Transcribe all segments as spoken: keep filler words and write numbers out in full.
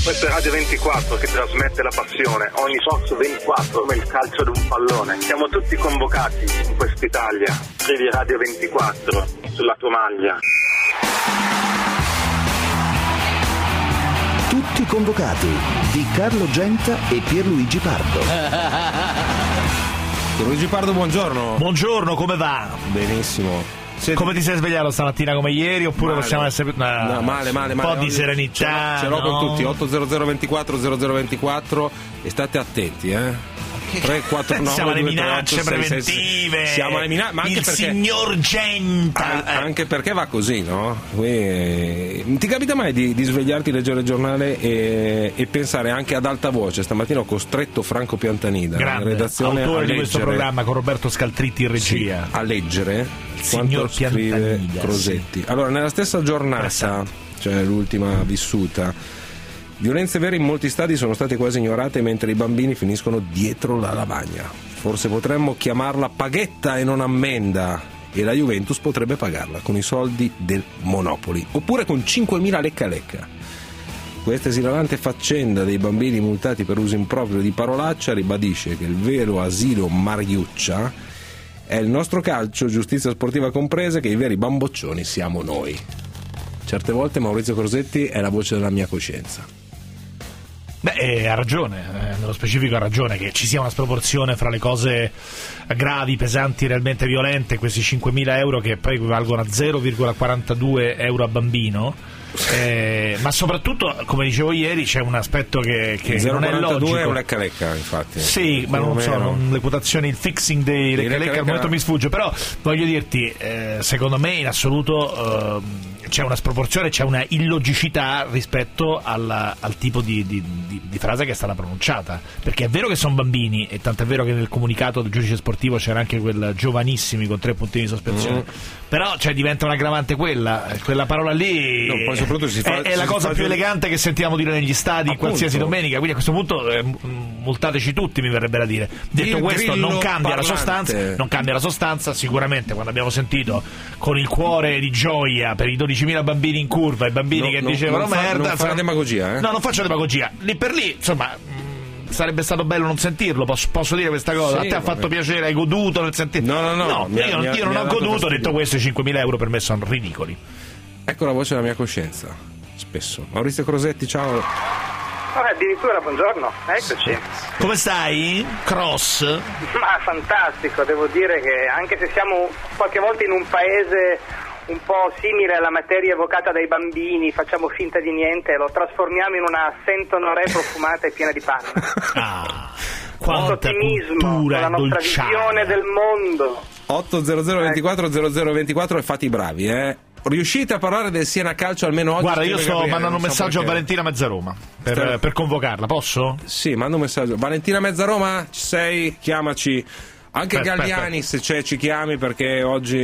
Questa è Radio ventiquattro che trasmette la passione, ogni posto ventiquattro come il calcio di un pallone. Siamo tutti convocati in quest'Italia. Scrivi Radio ventiquattro sulla tua maglia. Tutti convocati di Carlo Genta e Pierluigi Pardo. Pierluigi Pardo, buongiorno. Buongiorno, come va? Benissimo. Senti, come ti sei svegliato stamattina, come ieri, oppure male. possiamo essere più... No, no, male, male, un male. po' di serenità. Ce l'ho, ce l'ho no? con tutti. otto zero zero ventiquattro zero zero ventiquattro e state attenti, eh. tre quattro nove siamo alle due tre minacce otto sei sei preventive. Siamo alle minacce, ma anche il perché signor Genta. An- anche perché va così, no? Qui, ti capita mai di, di svegliarti, leggere il giornale e, e pensare anche ad alta voce? Stamattina ho costretto Franco Piantanida, grande, la redazione, autore a di leggere, questo programma con Roberto Scaltritti in regia, sì, a leggere il quanto signor scrive Piantanida, Crosetti. sì. Allora, nella stessa giornata, Pressante. cioè l'ultima vissuta, violenze vere in molti stadi sono state quasi ignorate mentre i bambini finiscono dietro la lavagna. Forse potremmo chiamarla paghetta e non ammenda, e la Juventus potrebbe pagarla con i soldi del Monopoli, oppure con cinquemila lecca lecca. Questa esilarante faccenda dei bambini multati per uso improprio di parolaccia ribadisce che il vero asilo Mariuccia è il nostro calcio, giustizia sportiva compresa, che i veri bamboccioni siamo noi. Certe volte Maurizio Crosetti è la voce della mia coscienza. Beh, eh, ha ragione, eh, nello specifico ha ragione che ci sia una sproporzione fra le cose gravi, pesanti, realmente violente, questi cinquemila euro che poi equivalgono a zero virgola quarantadue euro a bambino, eh, ma soprattutto, come dicevo ieri, c'è un aspetto che, che non è logico. È un lecca lecca, infatti. Sì, ma non so, non, le quotazioni, il fixing dei lecca lecca al momento mi sfugge, però voglio dirti, eh, secondo me in assoluto... Eh, c'è una sproporzione, c'è una illogicità rispetto alla, al tipo di, di, di, di frase che è stata pronunciata, perché è vero che sono bambini, e tanto è vero che nel comunicato del giudice sportivo c'era anche quel giovanissimi con tre puntini di sospensione, mm. però cioè, diventa un'aggravante quella quella parola lì, no, poi soprattutto si fa, è, è la cosa più elegante che sentiamo dire negli stadi, appunto, qualsiasi domenica, quindi a questo punto eh, multateci tutti, mi verrebbe da dire. Detto il questo, non cambia parlante. la sostanza, non cambia la sostanza, sicuramente quando abbiamo sentito con il cuore di gioia per i dodicimila bambini in curva, i bambini no, che no, dicevano non fa, merda, non fa demagogia, eh? no, non faccio demagogia, lì per lì, insomma, mh, sarebbe stato bello non sentirlo, posso, posso dire questa cosa, sì, a te ha fatto piacere, hai goduto nel sentirlo? No, no, no, no mi io, ha, io mi non ha ho goduto, fastidio. ho detto questo, i cinquemila euro per me sono ridicoli. Ecco la voce della mia coscienza, spesso. Maurizio Crosetti, ciao. Oh, addirittura buongiorno, eccoci. Come stai? Cross? Ma fantastico, devo dire che anche se siamo qualche volta in un paese un po' simile alla materia evocata dai bambini, facciamo finta di niente, lo trasformiamo in una sentonorè profumata e piena di panna. Ah, quanto ottimismo, la nostra visione del mondo. otto zero zero ventiquattro zero zero ventiquattro e fate i bravi, eh. Riuscite a parlare del Siena Calcio almeno oggi? Guarda, io sto Gabriele, mandando un so messaggio perché. a Valentina Mezzaroma per, Stai... per convocarla, posso? Sì, manda un messaggio. Valentina Mezzaroma, ci sei? Chiamaci. Anche aspetta, Galliani, aspetta. se c'è, ci chiami, perché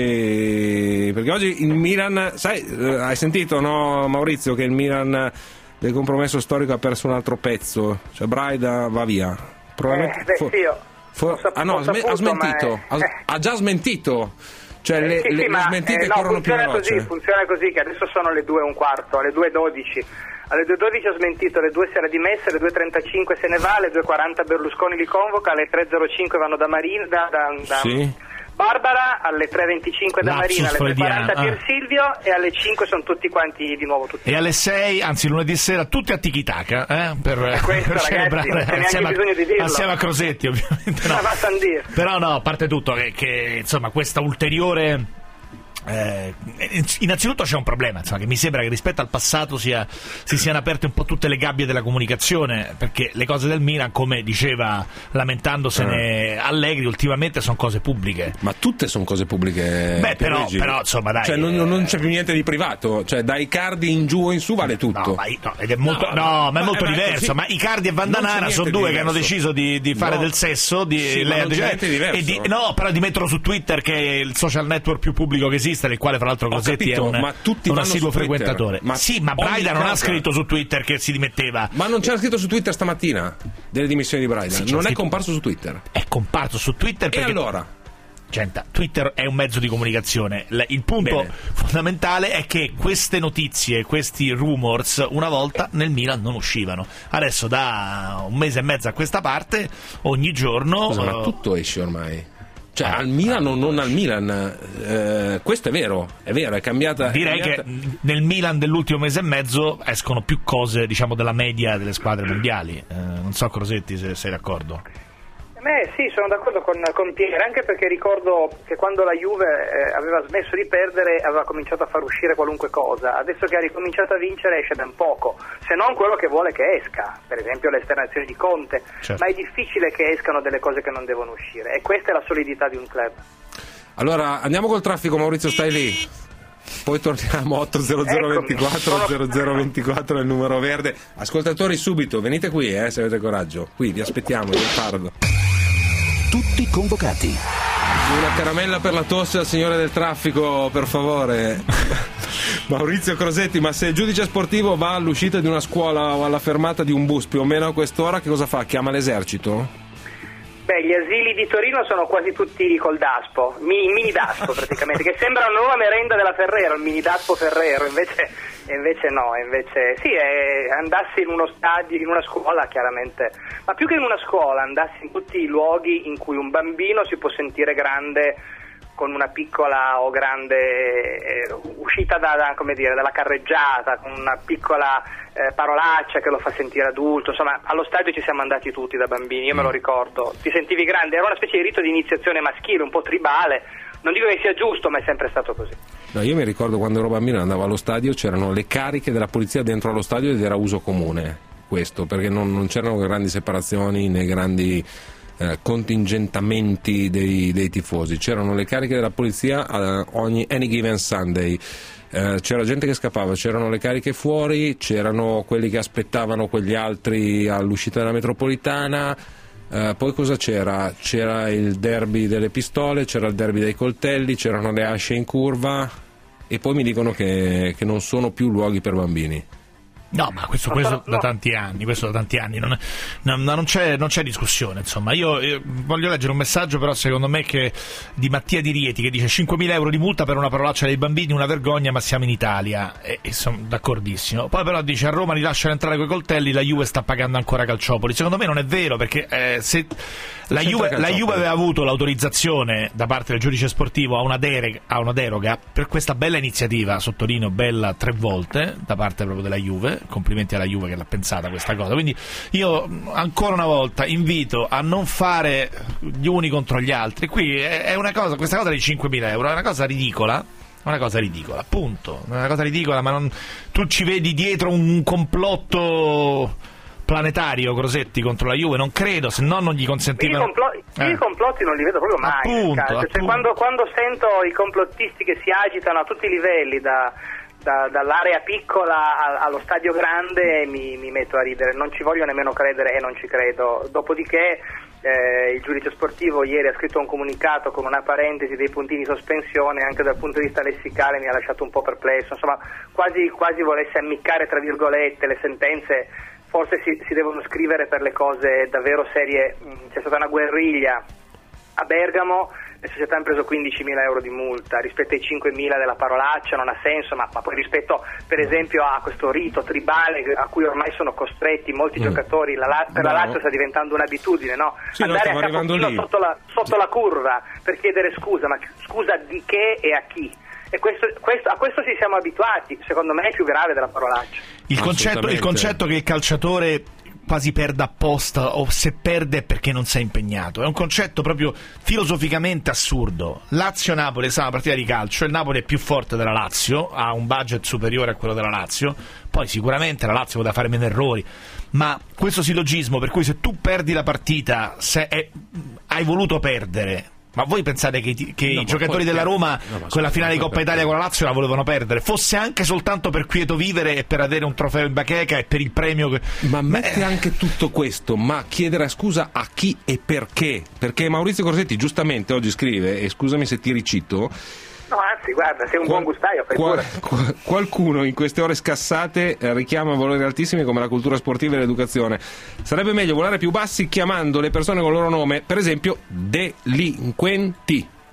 oggi perché oggi il Milan, sai, eh, hai sentito, no, Maurizio, che il Milan del compromesso storico ha perso un altro pezzo, cioè Braida va via. Probabilmente eh, beh, for, sì, io for, sap- ah no, ha, saputo, smentito, è... ha, ha già smentito. Cioè eh, le, sì, le, sì, le ma, smentite eh, no, corrono più funziona veloce. Così, funziona così, che adesso sono le due e un quarto, alle due e dodici. Alle due e dodici ha smentito, alle due si era dimessa, alle due e trentacinque se ne va, alle due e quaranta Berlusconi li convoca, alle tre e zero cinque vanno da Marina, da, da, da sì. Barbara, alle tre e venticinque da Lapsus Marina, alle tre e quaranta ah. Pier Silvio e alle cinque sono tutti quanti di nuovo tutti. E alle sei, anzi lunedì sera, tutti a Tiki-Taka, eh, per, questo, per ragazzi, celebrare assieme a, bisogno di dirlo. assieme a Crosetti, ovviamente. No. Però no, a parte tutto che, che insomma questa ulteriore... Eh, innanzitutto c'è un problema, insomma, che mi sembra che rispetto al passato sia, si siano aperte un po' tutte le gabbie della comunicazione, perché le cose del Milan, come diceva lamentandosene ah. Allegri, ultimamente sono cose pubbliche. Ma tutte sono cose pubbliche. Beh, però, però insomma dai, cioè, non, eh... non c'è più niente di privato, cioè dai Cardi in giù o in su vale tutto. No, ma, no, ed è molto, no, no, no ma è molto ma, diverso. Sì. Ma Icardi e Vandanara sono due che hanno deciso di, di fare no. del sesso, di, sì, lei, c'è diverso. E di, no, però di metterlo su Twitter, che è il social network più pubblico che esiste, nel quale fra l'altro Crosetti è un, ma tutti un assiduo frequentatore. Ma sì, ma Braida non cosa. ha scritto su Twitter che si dimetteva. Ma non c'era scritto su Twitter stamattina delle dimissioni di Braida. Sì, non scritto. È comparso su Twitter. È comparso su Twitter perché... E allora? Genta, Twitter è un mezzo di comunicazione. Il punto Bene. fondamentale è che queste notizie, questi rumors, una volta nel Milan non uscivano. Adesso da un mese e mezzo a questa parte, ogni giorno... Scusa, uh... ma tutto esce ormai. Cioè, ah, al Milan o non al Milan, eh, questo è vero, è vero, è cambiata. Direi è cambiata... che nel Milan dell'ultimo mese e mezzo escono più cose, diciamo, della media delle squadre mondiali. Eh, non so, Crosetti, se sei d'accordo. Eh sì, sono d'accordo con, con Piero, anche perché ricordo che quando la Juve eh, aveva smesso di perdere aveva cominciato a far uscire qualunque cosa. Adesso che ha ricominciato a vincere esce ben poco, se non quello che vuole che esca, per esempio le esternazioni di Conte, certo. Ma è difficile che escano delle cose che non devono uscire, e questa è la solidità di un club. Allora andiamo col traffico, Maurizio, stai lì? Poi torniamo. Otto zero zero ventiquattro zero zero ventiquattro è il numero verde. Ascoltatori, subito venite qui, eh, se avete coraggio, qui vi aspettiamo, io parlo. Tutti convocati. Una caramella per la tosse al signore del traffico, per favore. Maurizio Crosetti, ma se il giudice sportivo va all'uscita di una scuola o alla fermata di un bus più o meno a quest'ora, che cosa fa? Chiama l'esercito? Beh, gli asili di Torino sono quasi tutti col Daspo, mini, mini Daspo praticamente, che sembra una nuova merenda della Ferrero, il mini Daspo Ferrero, invece, invece no, invece sì, è, andassi in uno stadio, in una scuola chiaramente, ma più che in una scuola, andassi in tutti i luoghi in cui un bambino si può sentire grande con una piccola o grande eh, uscita da, da, come dire, dalla carreggiata, con una piccola eh, parolaccia che lo fa sentire adulto. Insomma, allo stadio ci siamo andati tutti da bambini, io me lo ricordo, ti sentivi grande, era una specie di rito di iniziazione maschile, un po' tribale, non dico che sia giusto, ma è sempre stato così. No, io mi ricordo quando ero bambino, andavo allo stadio, c'erano le cariche della polizia dentro allo stadio ed era uso comune questo, perché non, non c'erano grandi separazioni né grandi Eh, contingentamenti dei, dei tifosi, c'erano le cariche della polizia uh, ogni any given Sunday, uh, c'era gente che scappava, c'erano le cariche fuori, c'erano quelli che aspettavano quegli altri all'uscita della metropolitana, uh, poi cosa c'era? C'era il derby delle pistole, c'era il derby dei coltelli, c'erano le asce in curva, e poi mi dicono che, che non sono più luoghi per bambini. No, ma questo, questo da tanti anni, questo da tanti anni, non, non, non, c'è, non c'è discussione, insomma. Io, io voglio leggere un messaggio, però secondo me, che di Mattia Di Rieti, che dice cinquemila euro di multa per una parolaccia dei bambini, una vergogna, ma siamo in Italia, e, e sono d'accordissimo. Poi però dice a Roma li lasciano entrare coi coltelli, la Juve sta pagando ancora Calciopoli. Secondo me non è vero, perché eh, se la Juve, la Juve aveva avuto l'autorizzazione da parte del giudice sportivo a una, deroga, a una deroga per questa bella iniziativa, sottolineo bella tre volte, da parte proprio della Juve. Complimenti alla Juve che l'ha pensata questa cosa. Quindi io ancora una volta invito a non fare gli uni contro gli altri. Qui è una cosa, questa cosa di cinquemila euro è una cosa ridicola, una cosa ridicola, appunto, è una cosa ridicola, ma non, tu ci vedi dietro un complotto planetario, Crosetti, contro la Juve? Non credo, se no non gli consentivano. Io i, complo- eh. i complotti non li vedo proprio mai. Appunto, cioè, appunto. Quando, quando sento i complottisti che si agitano a tutti i livelli, da Da, dall'area piccola a, allo stadio grande, mi, mi metto a ridere, non ci voglio nemmeno credere e non ci credo. Dopodiché eh, il giudice sportivo ieri ha scritto un comunicato con una parentesi dei puntini di sospensione, anche dal punto di vista lessicale mi ha lasciato un po' perplesso, insomma quasi, quasi volesse ammiccare tra virgolette le sentenze. Forse si, si devono scrivere per le cose davvero serie. C'è stata una guerriglia a Bergamo, le società hanno preso quindicimila euro di multa rispetto ai cinquemila della parolaccia, non ha senso, ma, ma poi rispetto per esempio a questo rito tribale a cui ormai sono costretti molti mm. giocatori, la, la, per no. la Lazio sta diventando un'abitudine, no? Sì, andare no, a capochino sotto, la, sotto la curva per chiedere scusa, ma scusa di che e a chi? E questo, questo, a questo ci siamo abituati, secondo me è più grave della parolaccia. Il concetto, il concetto che il calciatore quasi perda apposta, o se perde è perché non si è impegnato, è un concetto proprio filosoficamente assurdo. Lazio-Napoli è stata una partita di calcio, il Napoli è più forte della Lazio, ha un budget superiore a quello della Lazio, poi sicuramente la Lazio poteva fare meno errori, ma questo sillogismo per cui se tu perdi la partita, se è, hai voluto perdere, ma voi pensate che, che no, i giocatori della Roma no, quella finale di Coppa Italia con la Lazio la volevano perdere, fosse anche soltanto per quieto vivere e per avere un trofeo in bacheca e per il premio che... ma mette anche tutto questo, ma chiedere scusa a chi e perché? Perché Maurizio Crosetti giustamente oggi scrive, e scusami se ti ricito, no, anzi, guarda, sei un Qual, buon gustaio, fai qual, pure. Qual, qualcuno in queste ore scassate eh, richiama valori altissimi come la cultura sportiva e l'educazione. Sarebbe meglio volare più bassi chiamando le persone con il loro nome, per esempio delinquenti.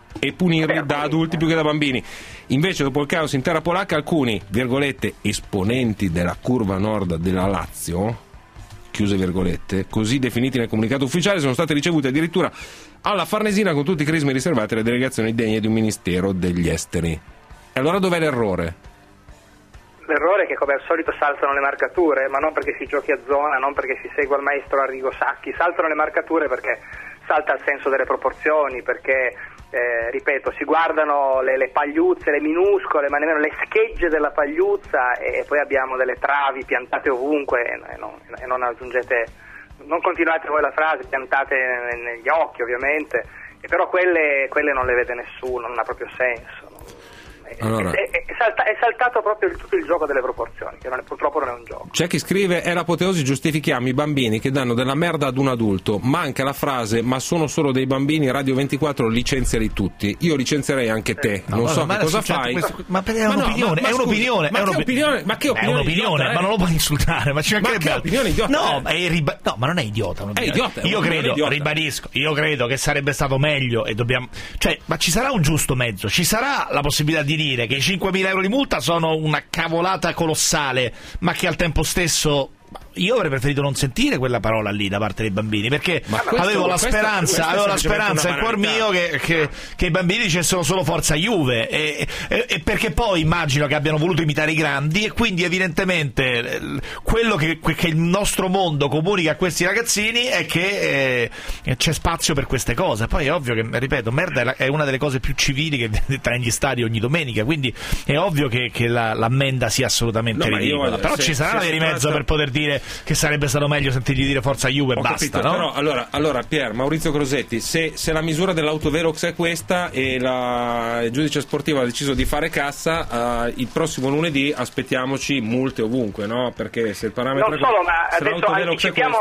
e punirli da adulti più che da bambini. Invece, dopo il caos in terra polacca, alcuni, virgolette, esponenti della curva nord della Lazio, chiuse virgolette, così definiti nel comunicato ufficiale, sono stati ricevuti addirittura alla Farnesina con tutti i crismi riservati alle delegazioni degne di un ministero degli esteri. E allora dov'è l'errore? L'errore è che come al solito saltano le marcature, ma non perché si giochi a zona, non perché si segua il maestro Arrigo Sacchi, saltano le marcature perché salta il senso delle proporzioni, perché eh, ripeto, si guardano le, le pagliuzze, le minuscole, ma nemmeno le schegge della pagliuzza, e, e poi abbiamo delle travi piantate ovunque e, e, non, e non aggiungete, non continuate voi la frase, piantate negli occhi ovviamente, e però quelle, quelle non le vede nessuno, non ha proprio senso. Allora, è, è, è, salta, è saltato proprio il, tutto il gioco delle proporzioni, che non è, purtroppo non è un gioco. C'è chi scrive: è l'apoteosi, giustifichiamo i bambini che danno della merda ad un adulto. Manca la frase: ma sono solo dei bambini, Radio ventiquattro licenziali tutti. Io licenzierei anche te, no, non no, so ma che cosa certo fai, questo, ma è ma un'opinione, no, ma, è ma un'opinione, ma è che opinione, ma che opinione, è un'opinione, idiota, ma non lo puoi insultare, ma ci mancherebbe. Ma che opinione idiota, no, eh? ma è riba- no, ma non è idiota, è idiota, è io credo, idiota. ribadisco, io credo che sarebbe stato meglio, e dobbiamo, cioè, ma ci sarà un giusto mezzo, ci sarà la possibilità di dire che i cinquemila euro di multa sono una cavolata colossale, ma che al tempo stesso io avrei preferito non sentire quella parola lì da parte dei bambini, perché questo, avevo la questa, speranza, questa avevo la semplicemente speranza in cuor mio che, che, che i bambini dicessero solo forza Juve, e, e, e perché poi immagino che abbiano voluto imitare i grandi, e quindi evidentemente quello che, che il nostro mondo comunica a questi ragazzini è che eh, c'è spazio per queste cose. Poi è ovvio che, ripeto, merda è, la, è una delle cose più civili che tra gli stadi ogni domenica, quindi è ovvio che, che la, l'ammenda sia assolutamente no, ridicola, io, però se, ci sarà una via di mezzo per poter dire che sarebbe stato meglio sentirgli dire forza Juve e basta, capito, no? Però allora, allora Pier, Maurizio Crosetti, se, se la misura dell'autovelox è questa e la, il giudice sportivo ha deciso di fare cassa, uh, il prossimo lunedì aspettiamoci multe ovunque, no? Perché se il parametro non solo, ma se adesso anticipiamo,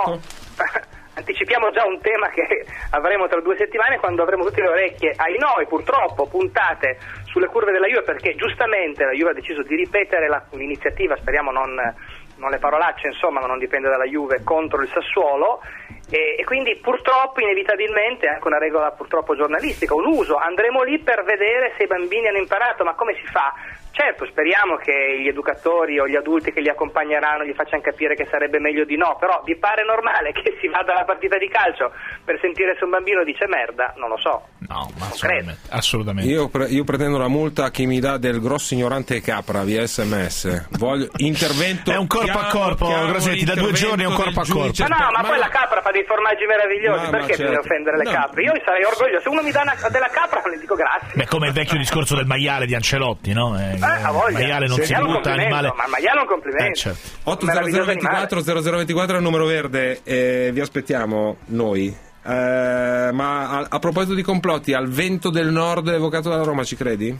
anticipiamo già un tema che avremo tra due settimane, quando avremo tutte le orecchie, ai noi purtroppo, puntate sulle curve della Juve, perché giustamente la Juve ha deciso di ripetere la, l'iniziativa, speriamo non, non le parolacce, insomma, ma non dipende dalla Juve, contro il Sassuolo, e, e quindi purtroppo inevitabilmente, anche una regola purtroppo giornalistica, un uso, andremo lì per vedere se i bambini hanno imparato, ma come si fa? Certo, speriamo che gli educatori o gli adulti che li accompagneranno gli facciano capire che sarebbe meglio di no, però vi pare normale che si vada alla partita di calcio per sentire se un bambino dice merda? Non lo so. No, ma assolutamente. assolutamente. Io, pre- io pretendo la multa a chi mi dà del grosso ignorante capra via sms. Voglio intervento. È un corpo piano, a corpo, piano, Grosetti, da due giorni è un corpo a corpo. Ma no, ma, ma poi no. la capra fa dei formaggi meravigliosi, Ma- perché ma bisogna certo. offendere le No. capre? Io sarei orgoglioso, se uno mi dà una, della capra non le dico grazie. Beh, come il vecchio discorso del maiale di Ancelotti, no? Eh, Eh, a voglia. il maiale non Sì, si è un butta, complimento, animale. ma il maiale è un complimento. Eh, certo. otto Un zero zero meraviglioso ventiquattro zero zero ventiquattro è il numero verde, eh, vi aspettiamo noi. Eh, ma a, a proposito di complotti, al vento del nord evocato dalla Roma ci credi?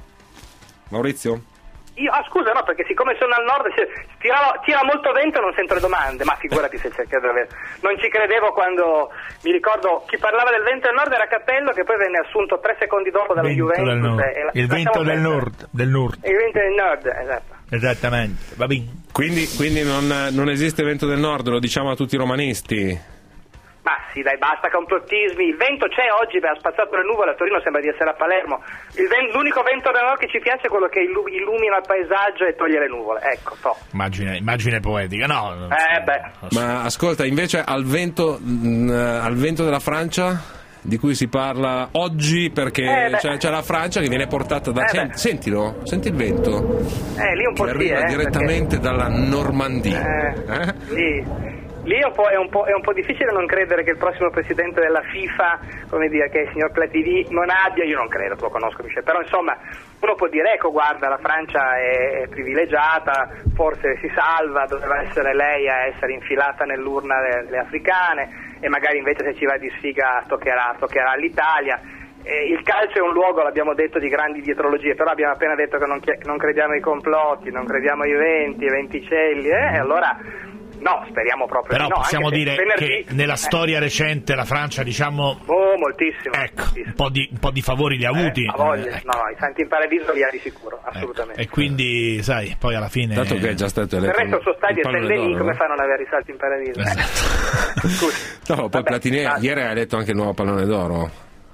Maurizio? Io, ah scusa, no, perché siccome sono al nord si, tirava, tira molto vento e non sento le domande, ma figurati se c'è credo, non ci credevo quando mi ricordo chi parlava del vento del nord era Capello, che poi venne assunto tre secondi dopo dalla Vento Juventus. del nord. e la- Il vento lasciamo del perdere. nord, del nord. Il vento del nord, esatto. Esattamente, va bene. Quindi, quindi non, non esiste vento del nord, lo diciamo a tutti i romanisti. Ma sì, dai, basta complottismi. Il vento c'è oggi, beh, ha spazzato le nuvole, a Torino sembra di essere a Palermo. Il ven- l'unico vento del nord che ci piace è quello che illu- illumina il paesaggio e toglie le nuvole. Ecco, to. Immagine, immagine poetica, no? Eh, beh. Ma ascolta, invece al vento, mh, al vento della Francia, di cui si parla oggi, perché Eh, beh. c'è, c'è la Francia che viene portata da... Eh, Sen- beh. sentilo, senti il vento Eh, lì un po' che sì, arriva eh, direttamente dalla Normandia. perché- Eh? Eh, sì. Lì è un, po', è, un po', è un po' difficile non credere che il prossimo presidente della FIFA, come dire, che è il signor Platini, non abbia, io non credo, tu lo conosco Michel, però insomma uno può dire, ecco guarda, la Francia è privilegiata, forse si salva, doveva essere lei a essere infilata nell'urna delle africane e magari invece se ci va di sfiga toccherà, toccherà all'Italia. Eh, il calcio è un luogo, l'abbiamo detto, di grandi dietrologie, però abbiamo appena detto che non, chi- non crediamo ai complotti, non crediamo ai venti, ai venticelli, eh, e allora... No, speriamo proprio Però di no. possiamo anche se dire venerdì, che nella eh, storia recente la Francia, diciamo, Oh, moltissimo. ecco, moltissimo. un po' di, un po' di favori li ha avuti. Eh, a voglia. Ecco. No, no, i santi in paradiso li ha di sicuro, assolutamente. Ecco. E quindi, sai, poi alla fine... Tanto che è già stato Del eletto resto il suo stadio è pallone Saint-Denis, d'oro, come no? fa a non avere i salti in paradiso? Esatto. Eh. Scusi. No, poi Vabbè, Platini ah, ieri ha eletto anche il nuovo pallone d'oro.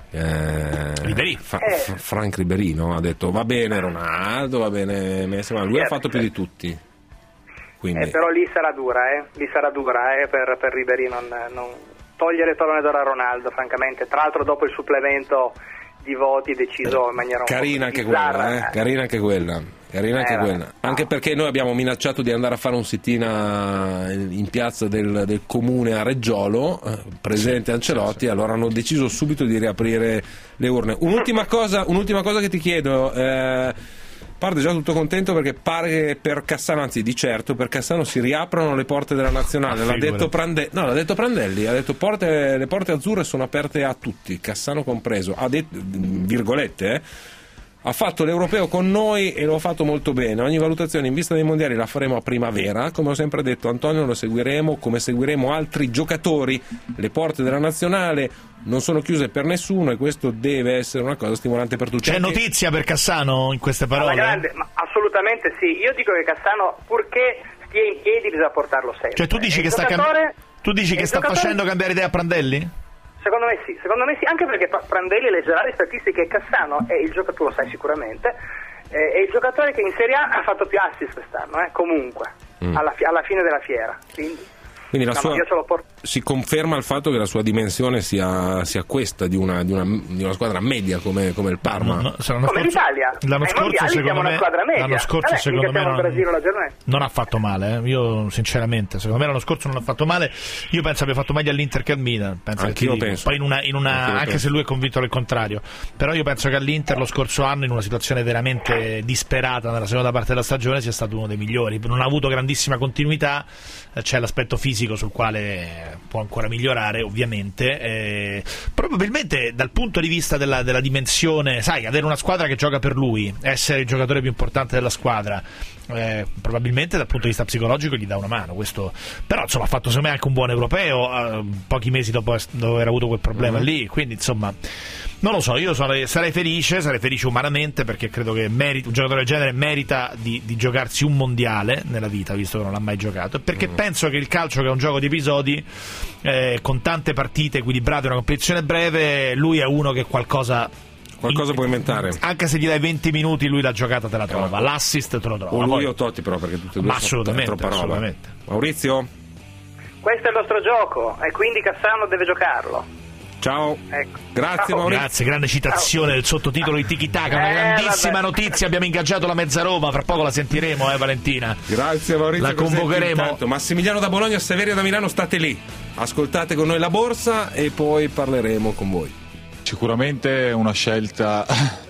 Eh, Ribéry. Fra- Eh. Fra- Frank Ribéry, no? Ha detto va bene Ronaldo, va bene Messi, ma lui Certo, ha fatto più certo. di tutti. Quindi Eh, però lì sarà dura, eh? Lì sarà dura eh, per, per Ribéry non, non togliere il pallone d'oro a Ronaldo, francamente. Tra l'altro dopo il supplemento di voti deciso in maniera un carina po' anche bizzarra, quella, eh? Carina anche quella. Carina anche Eh, vabbè. quella. Anche perché noi abbiamo minacciato di andare a fare un sit-in a- in piazza del, del comune a Reggiolo, eh, presente Ancelotti, allora hanno deciso subito di riaprire le urne. Un'ultima cosa, un'ultima cosa che ti chiedo, eh, parte già tutto contento perché pare che per Cassano, anzi di certo per Cassano si riaprono le porte della nazionale. Ah, l'ha, figurati. detto Prande- no, l'ha detto Prandelli, ha detto porte, le porte azzurre sono aperte a tutti, Cassano compreso, ha detto, virgolette, eh, ha fatto l'europeo con noi e lo ha fatto molto bene. Ogni valutazione in vista dei mondiali la faremo a primavera. Come ho sempre detto, Antonio, lo seguiremo come seguiremo altri giocatori. Le porte della nazionale non sono chiuse per nessuno e questo deve essere una cosa stimolante per tutti. C'è Anche- notizia per Cassano in queste Ma, parole? grande, ma assolutamente sì. Io dico che Cassano, purché stia in piedi, bisogna portarlo sempre. Cioè tu dici E che il sta, cam- giocatore- tu dici e che il sta giocatore- facendo cambiare idea a Prandelli? Secondo me sì, secondo me sì, anche perché Pa- Prandelli leggerà le statistiche e Cassano è il giocatore, tu lo sai sicuramente, eh, è il giocatore che in Serie A ha fatto più assist quest'anno, eh, comunque, Mm. alla, fi- alla fine della fiera. Quindi, Quindi la no, sua- io ce l'ho portato. si conferma il fatto che la sua dimensione sia, sia questa di una, di, una, di una squadra media come, come il Parma. No, no, se l'anno Come scorso- l'Italia. L'anno Ai scorso, mondiali secondo siamo una me, squadra media. l'anno scorso, Vabbè, secondo mica me, siamo il non, Brasile o la Germania. non ha fatto male. eh. Io, sinceramente, secondo me l'anno scorso non ha fatto male. Io penso abbia fatto meglio all'Inter che al Milan. Penso che Anch'io ti dico. penso. Poi in una, in una- Anch'io anche penso. se lui è convinto del contrario. Però io penso che all'Inter lo scorso anno, in una situazione veramente disperata nella seconda parte della stagione, sia stato uno dei migliori. Non ha avuto grandissima continuità. eh, C'è l'aspetto fisico sul quale può ancora migliorare, ovviamente. eh, probabilmente dal punto di vista della, della dimensione, sai, avere una squadra che gioca per lui, essere il giocatore più importante della squadra, eh, probabilmente dal punto di vista psicologico gli dà una mano. Questo, però insomma ha fatto secondo me anche un buon europeo, eh, pochi mesi dopo, es- dopo aver avuto quel problema Mhm. lì, quindi insomma non lo so, io sarei, sarei felice, sarei felice umanamente, perché credo che meriti, un giocatore del genere merita di, di giocarsi un mondiale nella vita, visto che non l'ha mai giocato, e perché penso che il calcio, che è un gioco di episodi, eh, con tante partite equilibrate, una competizione breve, lui è uno che qualcosa Qualcosa può inventare. anche se gli dai venti minuti lui la giocata te la trova, l'assist te lo trova. O lui Poi- o Totti, però, perché tutte e due Ma sono assolutamente, troppa roba. assolutamente. Maurizio, Questo è il nostro gioco e quindi Cassano deve giocarlo. ciao. Ecco. Grazie, Ciao. Maurizio. Grazie, grande citazione del sottotitolo di Tiki Taka, una Eh, grandissima vabbè. notizia, abbiamo ingaggiato la mezza Roma, fra poco la sentiremo, eh Valentina. Grazie Maurizio. La Cosenti. convocheremo. Intanto, Massimiliano da Bologna, Saverio da Milano, state lì. Ascoltate con noi la borsa e poi parleremo con voi. Sicuramente una scelta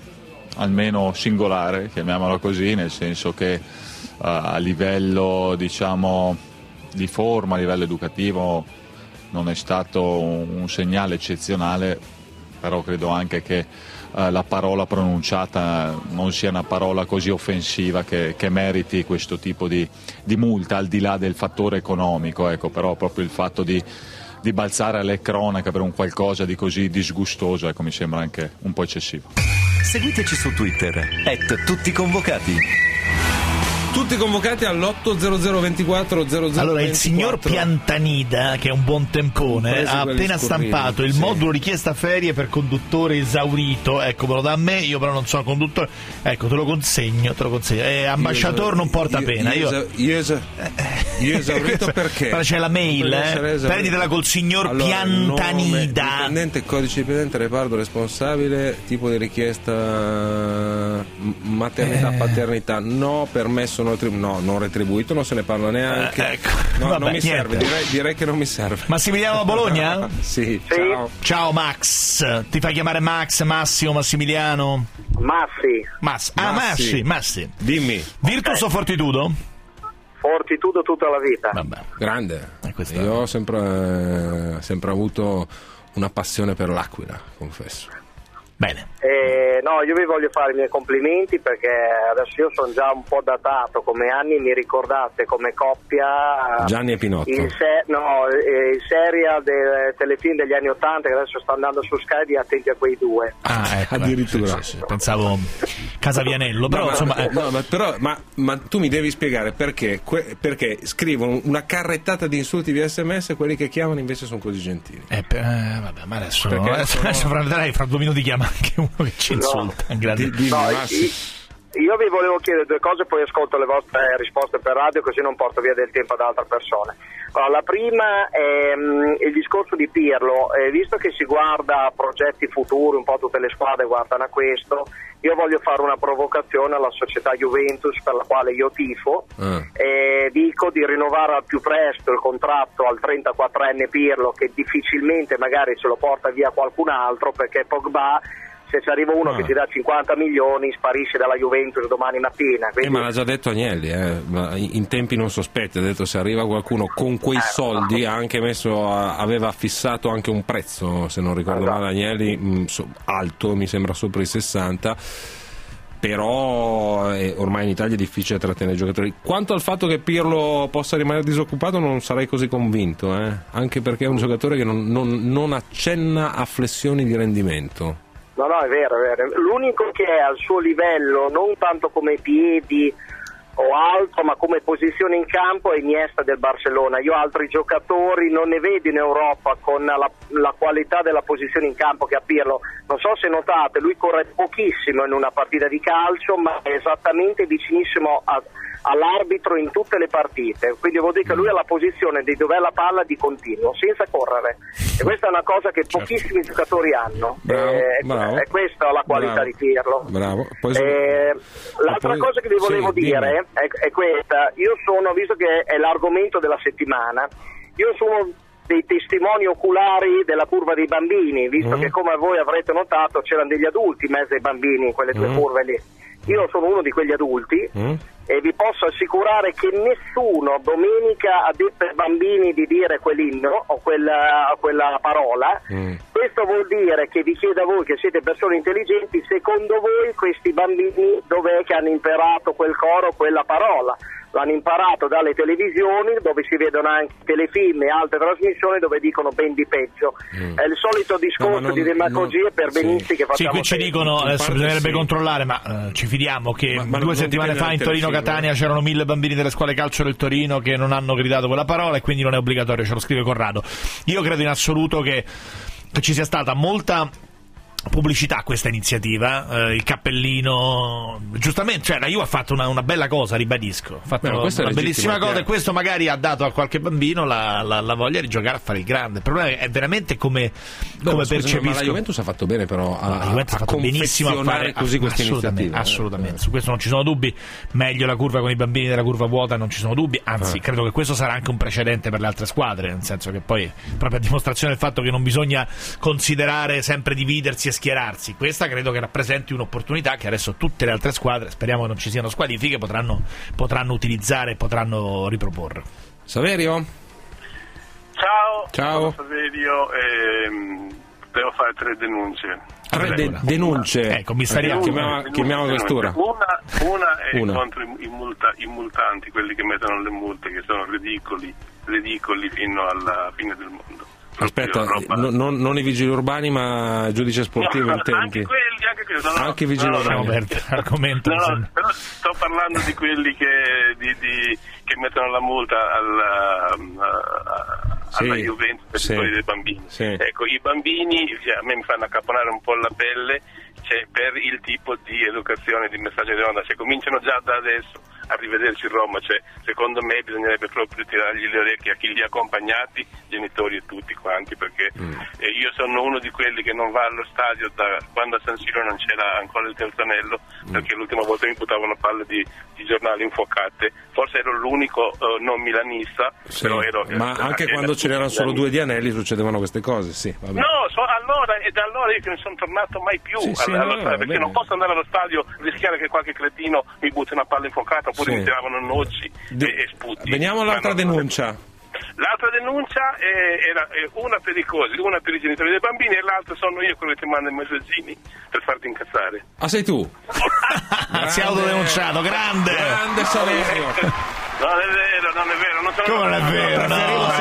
almeno singolare, chiamiamola così, nel senso che eh, a livello, diciamo, di forma, a livello educativo non è stato un, un segnale eccezionale, però credo anche che eh, la parola pronunciata non sia una parola così offensiva che, che meriti questo tipo di, di multa, al di là del fattore economico, ecco, però proprio il fatto di di balzare alle cronache per un qualcosa di così disgustoso, ecco, mi sembra anche un po' eccessivo. Seguiteci su Twitter, at tutti convocati. Tutti convocati all'otto zero zero ventiquattro zero zero Allora, il signor ventiquattro. Piantanida, che è un buon tempone, Compresi ha quelli appena scorribili, stampato il sì. modulo richiesta ferie per conduttore esaurito. Ecco, me lo dà a me, io però non sono conduttore. Ecco, te lo consegno, te lo consegno. Eh, ambasciatore non porta pena. Io, Io, io, esa- io esaurito perché? Guarda, c'è la mail, Deve eh. essere esaurito. Prenditela col signor Allora, Piantanida. nome, dipendente, codice dipendente, reparto responsabile, tipo di richiesta, m- maternità, Eh. paternità, no, permesso non retribuito, no, non retribuito, non se ne parla neanche. Eh, ecco. No, Vabbè, non mi niente. serve, direi, direi che non mi serve. Massimiliano da Bologna? Sì, Sì. ciao. Ciao Max, ti fai chiamare Max, Massimo, Massimiliano? Massi, Mass. Ah, Massi. Massi, Massi. Dimmi, Virtus o Fortitudo? fortitudo tutta la vita. Vabbè. grande. Eh, questa- Io ho sempre, sempre avuto una passione per l'Aquila, confesso. Bene. Eh, no, io vi voglio fare i miei complimenti perché adesso io sono già un po' datato come anni, mi ricordate come coppia Gianni e Pinotto. in, se- no, eh, in serie del telefilm degli anni Ottanta che adesso sta andando su Sky, di Attenti a quei due. Ah, ecco, Addirittura. sì, sì, sì. Pensavo Casavianello, però no, insomma ma, eh. no, ma, però, ma, ma tu mi devi spiegare perché, que, perché scrivono una carrettata di insulti via sms e quelli che chiamano invece sono così gentili. Eh, per, eh, vabbè, ma adesso, Perché adesso, sono... adesso fra, dai, fra due minuti chiama anche uno che ci insulta. No. Di, di, no, ma sì. Io vi volevo chiedere due cose, poi ascolto le vostre risposte per radio, così non porto via del tempo ad altre persone. Allora, la prima è um, il discorso di Pirlo. Eh, visto che si guarda a progetti futuri, un po' tutte le squadre guardano a questo, io voglio fare una provocazione alla società Juventus, per la quale io tifo. Mm. Eh, dico di rinnovare al più presto il contratto al trentaquattrenne Pirlo, che difficilmente magari ce lo porta via qualcun altro, perché Pogba, se ci arriva uno ah. che ti dà cinquanta milioni, sparisce dalla Juventus domani mattina. Quindi... Eh, ma l'ha già detto Agnelli, eh, in tempi non sospetti, ha detto se arriva qualcuno con quei eh, soldi, ha anche messo, aveva fissato anche un prezzo, se non ricordo esatto. male Agnelli, mh, so, alto, mi sembra sopra i sessanta, però eh, ormai in Italia è difficile trattenere i giocatori. Quanto al fatto che Pirlo possa rimanere disoccupato non sarei così convinto, eh, anche perché è un giocatore che non, non, non accenna a flessioni di rendimento. No, no, è vero, è vero. L'unico che è al suo livello, non tanto come piedi o altro, ma come posizione in campo è Iniesta del Barcellona. Io altri giocatori non ne vedo in Europa con la, la qualità della posizione in campo che ha Pirlo. Non so se notate, lui corre pochissimo in una partita di calcio, ma è esattamente vicinissimo a, all'arbitro in tutte le partite. Quindi vuol dire che lui ha la posizione di dov'è la palla di continuo, senza correre. E questa è una cosa che certo. pochissimi giocatori hanno. Bravo, eh, bravo. È questa la qualità bravo. di Pirlo. Bravo. Poi so... eh, l'altra poi... cosa che vi volevo sì, dire è, è questa. Io sono, visto che è l'argomento della settimana, io sono dei testimoni oculari della curva dei bambini, visto mm. che come voi avrete notato c'erano degli adulti in mezzo ai bambini in quelle due mm. curve lì. Io sono uno di quegli adulti mm. e vi posso assicurare che nessuno domenica ha detto ai bambini di dire quell'inno o quella, quella parola. Mm. Questo vuol dire che vi chiedo a voi, che siete persone intelligenti, secondo voi questi bambini dov'è che hanno imparato quel coro, quella parola? L'hanno imparato dalle televisioni, dove si vedono anche telefilm e altre trasmissioni dove dicono ben di peggio. Mm. È il solito discorso no, non, di demagogie non, per benisti sì. che facciamo. Sì, qui ci dicono, adesso bisognerebbe sì. controllare, ma uh, ci fidiamo che ma, ma due settimane fa in Torino-Catania c'erano mille bambini delle scuole calcio del Torino che non hanno gridato quella parola e quindi non è obbligatorio, ce lo scrive Corrado. Io credo in assoluto che ci sia stata molta pubblicità questa iniziativa, eh, il cappellino, giustamente, cioè la Juve ha fatto una, una bella cosa, ribadisco, ha fatto Beh, una, una bellissima cosa e questo magari ha dato a qualche bambino la, la, la voglia di giocare a fare il grande. Il problema è veramente come, Beh, come scusa, percepisco. Ma la Juventus ha fatto bene però a, la Juventus a, ha fatto benissimo a fare così questa iniziativa. Assolutamente, eh. su questo non ci sono dubbi, meglio la curva con i bambini della curva vuota, non ci sono dubbi, anzi eh. credo che questo sarà anche un precedente per le altre squadre, nel senso che poi proprio a dimostrazione del fatto che non bisogna considerare sempre dividersi e schierarsi. Questa credo che rappresenti un'opportunità che adesso tutte le altre squadre, speriamo che non ci siano squalifiche, potranno, potranno utilizzare e potranno riproporre. Saverio? Ciao, Ciao. sono Saverio e devo fare tre denunce. Tre de- denunce? Eh, commissariato. Chiamiamo, chiamiamo questura. Una, una è una. contro i, i, multa, i multanti, quelli che mettono le multe, che sono ridicoli, ridicoli fino alla fine del mondo. Aspetta, no, non, non i vigili urbani ma giudice sportivo, no, intendi? Anche quelli, anche quelli. No, no, anche i vigili no, urbani. No, argomento, no, no, però sto parlando di quelli che, di, di, che mettono la multa alla, alla sì, Juventus per sì, i dei bambini. Sì. Ecco, i bambini a me mi fanno accapponare un po' la pelle, cioè, per il tipo di educazione, di messaggio di onda, cioè, cominciano già da adesso a rivederci Roma, cioè, secondo me bisognerebbe proprio tirargli le orecchie a chi li ha accompagnati, genitori e tutti quanti, perché mm. eh, io sono uno di quelli che non va allo stadio da quando a San Siro non c'era ancora il terzo anello, mm. perché l'ultima volta mi buttavano palle di, di giornali infuocate, forse ero l'unico uh, non milanista, sì, però ero, ma eh, anche quando ce n'erano solo due di anelli succedevano queste cose, sì. Vabbè. No, so, allora, e da allora io che non sono tornato mai più sì, sì, allo no, stadio, perché bene. non posso andare allo stadio, rischiare che qualche cretino mi butti una palla infuocata oppure sì. mi tiravano noci De- e, e sputi. Veniamo all'altra denuncia. L'altra denuncia è, era è una per i cosi, una per i genitori dei bambini e l'altra sono io quello che ti manda i messaggini per farti incazzare. Ah, sei tu? Si è autodenunciato, grande! Grande Saverio! Non è vero, non è vero, non sono come non è vero? No, no,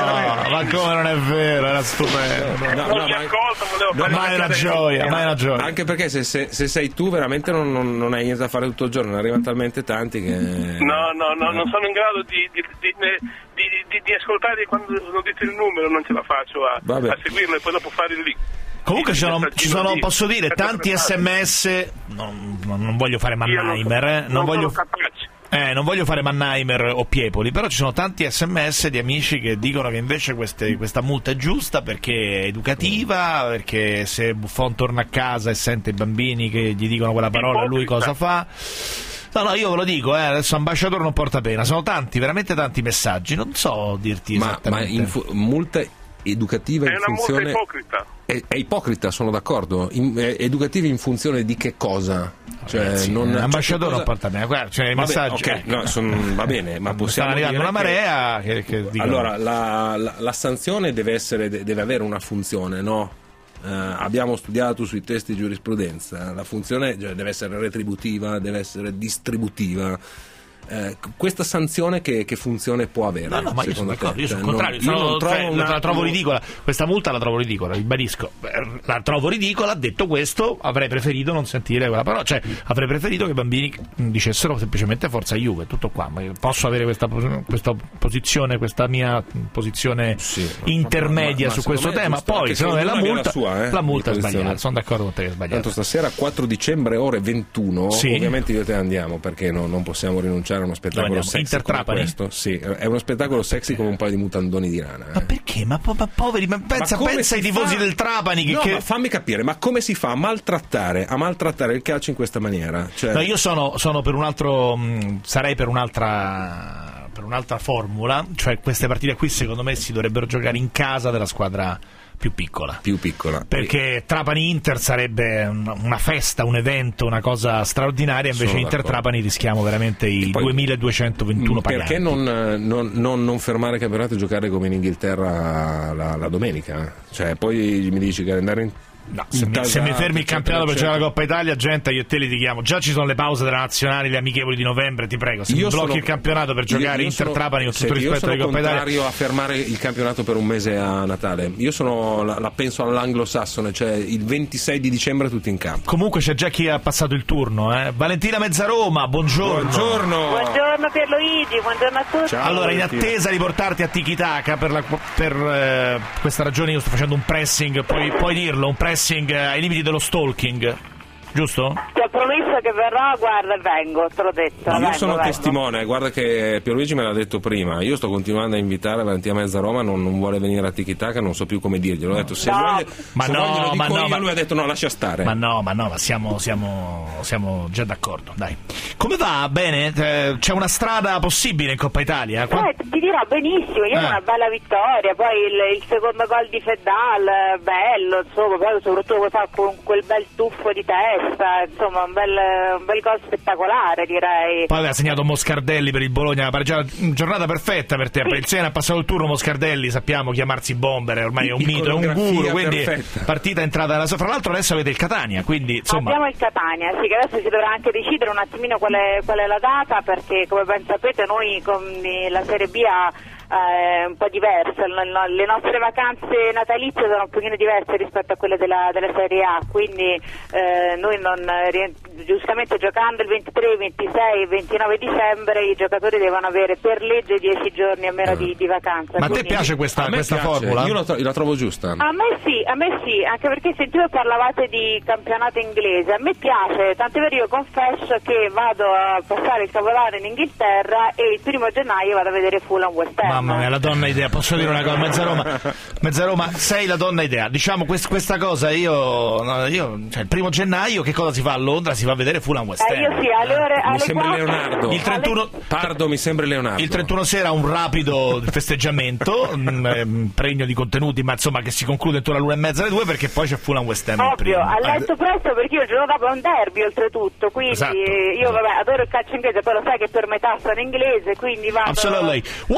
ma come non è vero, era stupendo. No, non no, ti ma- ascolto, volevo no, fare ma è una vedere. gioia, ma è una gioia. Anche perché se, se, se sei tu veramente non, non, non hai niente da fare tutto il giorno, ne arrivano talmente tanti che... No, no, no, non sono in grado di, di, di, di, di, di ascoltare quando non dite il numero, non ce la faccio a, Vabbè. a seguirlo e poi dopo fare il link. Comunque ci sono, ci sono, Di- posso dire, di- tanti di- sms, non, non- non voglio fare Io non so- Mannheimer, eh, non non voglio... sono capace. Eh, non voglio fare Mannheimer o Piepoli, però ci sono tanti sms di amici che dicono che invece queste- questa multa è giusta perché è educativa, perché se Buffon torna a casa e sente i bambini che gli dicono quella parola, lui cosa fa? No, no, io ve lo dico, eh, adesso ambasciatore non porta pena, sono tanti, veramente tanti messaggi, non so dirti Ma, ma esattamente. in fu- multa educativa È in una multa funzione... ipocrita. È, è ipocrita, sono d'accordo. In, è educativa in funzione di che cosa? Cioè, Ragazzi, non, eh, cioè, ambasciatore che non cosa- porta bene, guarda, cioè i Vabbè, messaggi. ok, no, son- va bene, ma Sta possiamo arrivando dire una che- marea che, che dicono- Allora, la, la- la sanzione deve, essere, de- deve avere una funzione, no? Eh, abbiamo studiato sui testi di giurisprudenza, la funzione cioè, deve essere retributiva, deve essere distributiva. Eh, questa sanzione che, che funzione può avere? No, no, ma io sono secondo te? d'accordo, io sono Cioè, contrario, non- io sono- non trovo cioè, una- la trovo no. ridicola, questa multa la trovo ridicola, ribadisco, Eh, la trovo ridicola, detto questo avrei preferito non sentire quella parola, cioè avrei preferito che i bambini dicessero semplicemente forza Juve, tutto qua, ma io posso avere questa, questa posizione, questa mia posizione Sì, intermedia ma- ma su questo secondo me è tema, giusto, poi anche secondo me se la ognuno multa, abbia la sua, eh, la multa è di posizione. sbagliata, sono d'accordo con te che è sbagliata. Tanto stasera quattro dicembre ore ventuno, Sì. ovviamente io e te andiamo perché no- non possiamo rinunciare a uno spettacolo Dove sexy andiamo? Inter come Trapani? questo. Sì, è uno spettacolo sexy come un paio di mutandoni di rana. Ma eh. perché? Ma, po- ma poveri, ma pensa, come pensa ai si tifosi fa- del Trapani che, No, che... ma fammi capire, ma come si fa a maltrattare, a maltrattare il calcio in questa maniera? Cioè, No, io sono, sono per un altro, mh, sarei per un'altra, per un'altra formula, cioè queste partite qui secondo me si dovrebbero giocare in casa della squadra più piccola. più piccola. Perché Trapani-Inter sarebbe un- una festa, un evento, una cosa straordinaria, invece Sono Inter-Trapani rischiamo veramente i poi- duemiladuecentoventuno paganti. Perché non, non, non, non fermare il campionato e giocare come in Inghilterra la, la domenica? Cioè, poi mi dici che andare in. No, se, mi, se mi fermi il campionato per giocare la Coppa Italia, gente, io e te li dichiamo. Già ci sono le pause delle nazionali, le amichevoli di novembre, ti prego. Se mi Io blocchi sono- il campionato per giocare io- io sono- Inter-Trapani con tutto senti, il rispetto alle io sono Coppa Italia. contrario a fermare il campionato per un mese a Natale. Io sono la, la penso all'anglosassone, cioè il ventisei di dicembre tutti in campo. Comunque c'è già chi ha passato il turno, eh. Valentina Mezzaroma, buongiorno. Buongiorno. Buongiorno Pierluigi, buongiorno a tutti. Ciao. Allora, in Valentina. attesa di portarti a Tiki-Taka per, la- per eh, questa ragione io sto facendo un pressing, puoi, puoi dirlo, un pressing eh, ai limiti dello stalking, giusto? Ti ho promesso che verrò, guarda, vengo, te l'ho detto. Io vengo, sono vengo. testimone, guarda che Pierluigi me l'ha detto prima. Io sto continuando a invitare Valentina Mezzaroma, non, non vuole venire a Tiki-Taka, non so più come dirglielo. Ho detto se No. vuole, Ma se no, voglio lo dico ma no, io, ma- lui ha detto no, lascia stare. Ma no, ma no, ma siamo, siamo, siamo già d'accordo, dai. Come va? Bene? Eh, C'è una strada possibile in Coppa Italia? Qua- Eh, ti dirò benissimo, io Eh. una bella vittoria, poi il, il secondo gol di Feddal, eh, bello, insomma, poi soprattutto fa con quel bel tuffo di testa, insomma un bel, un bel gol spettacolare direi. Poi aveva segnato Moscardelli per il Bologna, pareggiata, giornata perfetta per te. Per il Siena ha passato il turno Moscardelli, sappiamo chiamarsi Bomber, ormai è un mito, è un Iconografia guru, quindi perfetta. partita entrata nella... Fra l'altro adesso avete il Catania, quindi insomma... Abbiamo il Catania, sì, che adesso si dovrà anche decidere un attimino qual è, qual è la data, perché come ben sapete noi con eh, la Serie B ha eh, un po' diversa, le, le nostre vacanze natalizie sono un pochino diverse rispetto a quelle della, della Serie A, quindi eh, noi non, eh, giustamente giocando il ventitré, ventisei, ventinove dicembre i giocatori devono avere per legge dieci giorni almeno di, di vacanza. Ma a te quindi- piace questa, A me questa piace, formula? Io la, tro- la trovo giusta. A me sì, a me sì, anche perché sentivo parlavate di campionato inglese, a me piace, tant'è vero io confesso che vado a passare il Capodanno in Inghilterra e il primo gennaio vado a vedere Fulham West Ham. Mamma mia, la donna idea, posso dire una cosa, Mezzaroma, Mezzaroma, sei la donna idea. Diciamo quest- questa cosa, io, no, io cioè, il primo gennaio che cosa si fa a Londra? Si va a vedere Fulham West Ham. Eh, io sì, alle ore Mi alle sembra quattro- Leonardo. Il trentuno, Pardo mi sembra Leonardo. il trentuno sera un rapido festeggiamento, mh, ehm, pregno di contenuti, ma insomma che si conclude intorno all'una e mezza alle due perché poi c'è Fulham West Ham il Ovvio, primo. a letto presto perché io il giorno dopo è un derby oltretutto, quindi Esatto. eh, io vabbè adoro il calcio inglese, poi lo sai che per metà sono inglese, quindi vado... Absolutely. What's your team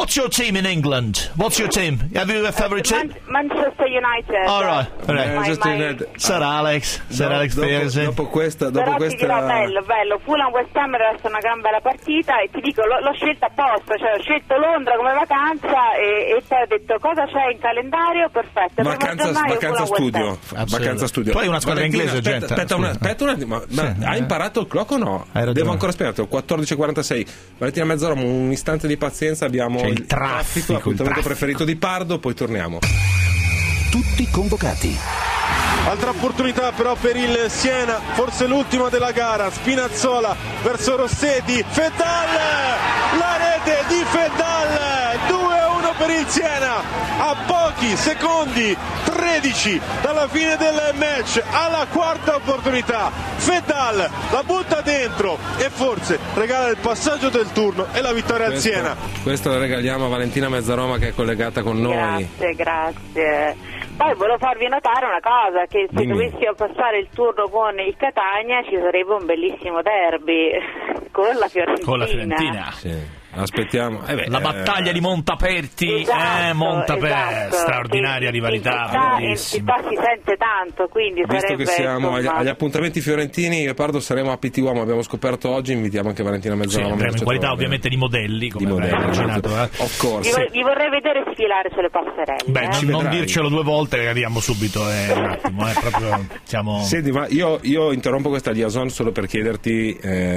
team in England? What's your team? Have you a favorite uh, team? Man- Manchester United. All right, all right. Manchester my, my... United. Sir Alex, Sir Do- Alex dopo, Ferguson. dopo questa, dopo Però questa... ti dirò, bello, bello. Fulham West Ham deve essere una gran bella partita e ti dico, l'ho, l'ho scelta apposta, cioè ho scelto Londra come vacanza e, e poi ho detto cosa c'è in calendario, perfetto. Vacanza, vacanza studio, vacanza studio. Tu hai una squadra Valentina, inglese, aspetta, gente. aspetta, una, aspetta un attimo, ma, ma Sì, hai eh. imparato il clock o no? Hai ragione. Devo ancora spiegare, quattordici e quarantasei. Valentina Mezz'Oro, un istante di pazienza, abbiamo C'è il il traffico, il appuntamento traffico. preferito di Pardo, poi torniamo. Tutti convocati. Altra opportunità però per il Siena, forse l'ultima della gara. Spinazzola verso Rossetti, Feddal, la rete di Feddal, due a uno per il Siena a pochi secondi, tredici dalla fine del match. Alla quarta opportunità Feddal la butta dentro e forse regala il passaggio del turno e la vittoria al Siena. Questo lo regaliamo a Valentina Mezzaroma che è collegata con noi. Grazie, grazie. Poi volevo farvi notare una cosa, che se Dimmi. dovessimo passare il turno con il Catania ci sarebbe un bellissimo derby con la Fiorentina. Con la Fiorentina. Sì. Aspettiamo. Eh beh, La battaglia eh, di Montaperti, Esatto, eh, Montaperti, esatto. straordinaria In- rivalità, in città, in bellissima. città si sente tanto, quindi Visto sarebbe, che siamo agli, insomma, agli appuntamenti fiorentini, io e Pardo saremo a P T Uomo, abbiamo scoperto oggi, invitiamo anche Valentina Sì, Mezzaroma. andremo in qualità Trovare. ovviamente di modelli, come Di avrei modelli, immaginato. eh. of vi, course. vor- vi vorrei vedere sfilare sulle passerelle. Beh, eh? non, Ci non vedrai. dircelo due volte, arriviamo subito, eh, un attimo, eh, proprio siamo... Senti, ma io, io interrompo questa liaison solo per chiederti,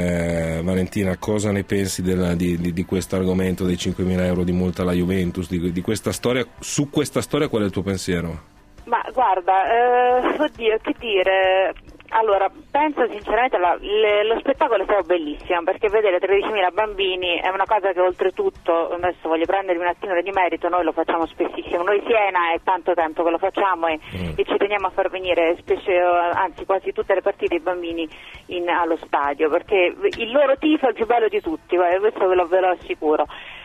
eh, Valentina, cosa ne pensi della- di, di, di questo argomento dei cinquemila euro di multa alla Juventus, di, di questa storia, su questa storia qual è il tuo pensiero? Ma guarda, eh, oddio, che dire. Allora, penso sinceramente la, le, lo spettacolo è stato bellissimo, perché vedere tredicimila bambini è una cosa che oltretutto, adesso voglio prendermi un attimo di merito, noi lo facciamo spessissimo, noi Siena è tanto tempo che lo facciamo e, Mm. e ci teniamo a far venire spesso, anzi quasi tutte le partite i bambini in, allo stadio, perché il loro tifo è il più bello di tutti, guarda, questo ve lo, ve lo assicuro.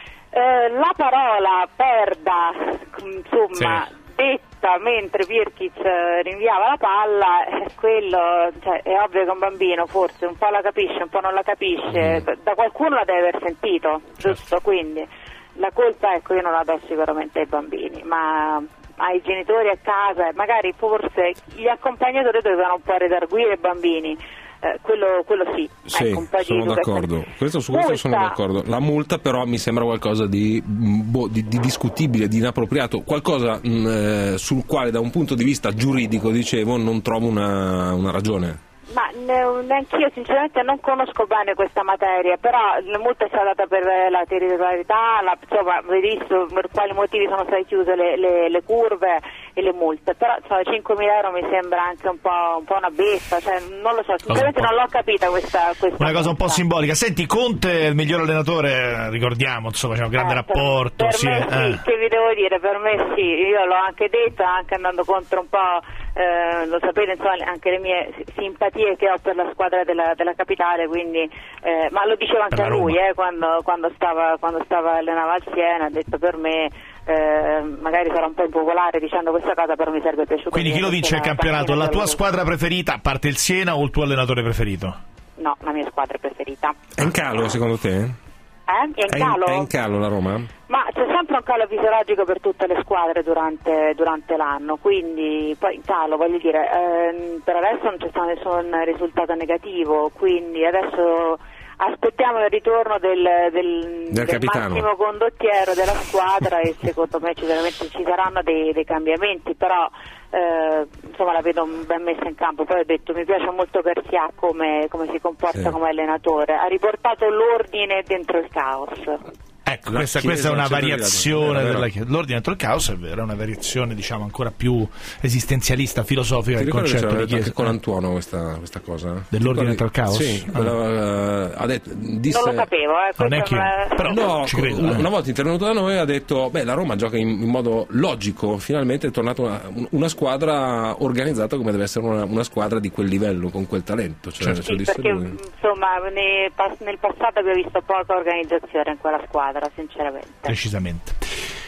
Eh, la parola perda, insomma, Sì. detta mentre Pirkic eh, rinviava la palla, eh, quello, cioè, è ovvio che un bambino forse un po' la capisce, un po' non la capisce, Mm. da qualcuno la deve aver sentito, giusto? Quindi la colpa, ecco, io non la do sicuramente ai bambini, ma ai genitori a casa, e magari forse gli accompagnatori dovevano un po' redarguire i bambini. Eh, quello, quello sì, Sì, ecco, un po' di sono educazione. d'accordo. Questo, su questo sono Multa. d'accordo. La multa però mi sembra qualcosa di, boh, di, di discutibile, di inappropriato, qualcosa mh, eh, sul quale da un punto di vista giuridico, dicevo, non trovo una, una ragione. Ma ne- neanch'io sinceramente non conosco bene questa materia, però la multa è stata data per la territorialità, la, insomma, avete visto per quali motivi sono state chiuse le, le, le curve e le multe, però insomma, cinquemila euro mi sembra anche un po', un po' una beffa, cioè, non lo so, sinceramente non l'ho capita questa, questa Una cosa un po' multa. simbolica. Senti, Conte è il miglior allenatore, ricordiamo, insomma, c'è un grande Eh, per- rapporto. Per sì, me eh. sì, che vi devo dire, per me sì, io l'ho anche detto, anche andando contro un po', eh, lo sapete, insomma, anche le mie simpatie che ho per la squadra della, della capitale, quindi, eh, ma lo diceva anche Per a la lui, Roma. eh, quando, quando stava, quando stava allenava al Siena, ha detto per me, eh, magari sarà un po' impopolare dicendo questa cosa, però mi sarebbe piaciuto. Quindi chi lo dire vince il che la campionato? panchina La tua dello- squadra preferita, a parte il Siena, o il tuo allenatore preferito? No, la mia squadra preferita. È in calo secondo te? Eh? È in È in, calo? è in calo la Roma? Ma c'è sempre un calo fisiologico per tutte le squadre durante, durante l'anno, quindi poi in calo, voglio dire, ehm, per adesso non c'è stato nessun risultato negativo, quindi adesso aspettiamo il ritorno del, del, Del capitano. massimo condottiero della squadra e secondo me ci, veramente ci saranno dei, dei cambiamenti, però eh, insomma la vedo ben messa in campo. Poi ho detto mi piace molto Garcia come, come si comporta Sì. come allenatore, ha riportato l'ordine dentro il caos. Ecco, La questa, Chiesa questa è una al centro di variazione Milano, della vero? Chiesa. L'ordine dentro il caos è vero, è una variazione, diciamo, ancora più esistenzialista, filosofica Ti del ricordi che concetto c'era di anche Chiesa. con Antuono questa, questa cosa? Dell'ordine Ti ricordi? dentro il caos? Sì, Ah. quella, eh, ha detto, disse, Non lo sapevo, eh, Non è questo che- me- però No, ci credo, una, eh. una volta intervenuto da noi ha detto beh, la Roma gioca in, in modo logico, finalmente è tornata una, una squadra organizzata come deve essere una, una squadra di quel livello, con quel talento, cioè, Certo. ce lo Sì, disse perché lui. insomma ne- pas- nel passato abbiamo visto poca organizzazione in quella squadra, sinceramente. Precisamente.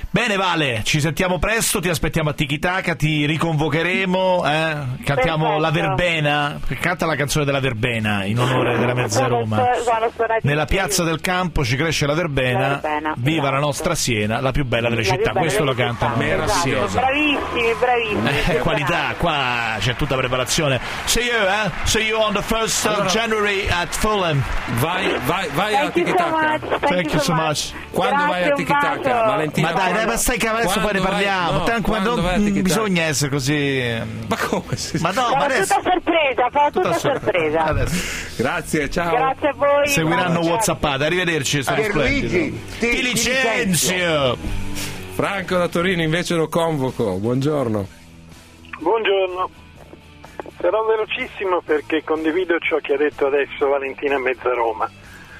Bene Vale, ci sentiamo presto, ti aspettiamo a Tiki Taka, ti riconvocheremo, eh? Cantiamo Perfetto. La Verbena, canta la canzone della Verbena in onore della Mezza Roma. Nella piazza del campo ci cresce la verbena, La verbena, viva esatto. la nostra Siena, la più bella delle La città, più bella questo lo delle cantano. città. Meraviglioso. Esatto. Bravissimi, bravissimi. Eh, qualità, qua c'è tutta preparazione. See you, eh? See you on the first of Allora- January at Fulham. Vai, vai, vai a Thank you Tiki so Taka. much. Thank you so much. Quando Grazie, vai a un Tiki Taka, bacio. Valentina? Ma dai, dai, ma stai che adesso poi ne Quando vai- parliamo. no, Te- quando non- vai a Tiki Taka? bisogna essere così. Ma come? si- Ma no, ma Farò adesso. tutta sorpresa, farò tutta sorpresa. Adesso. Grazie, ciao. Grazie a voi. Seguiranno Grazie. WhatsAppate. Arrivederci, sono splendido. Ti licenzio. Franco da Torino invece lo convoco. Buongiorno. Buongiorno, sarò velocissimo perché condivido ciò che ha detto adesso Valentina Mezzaroma,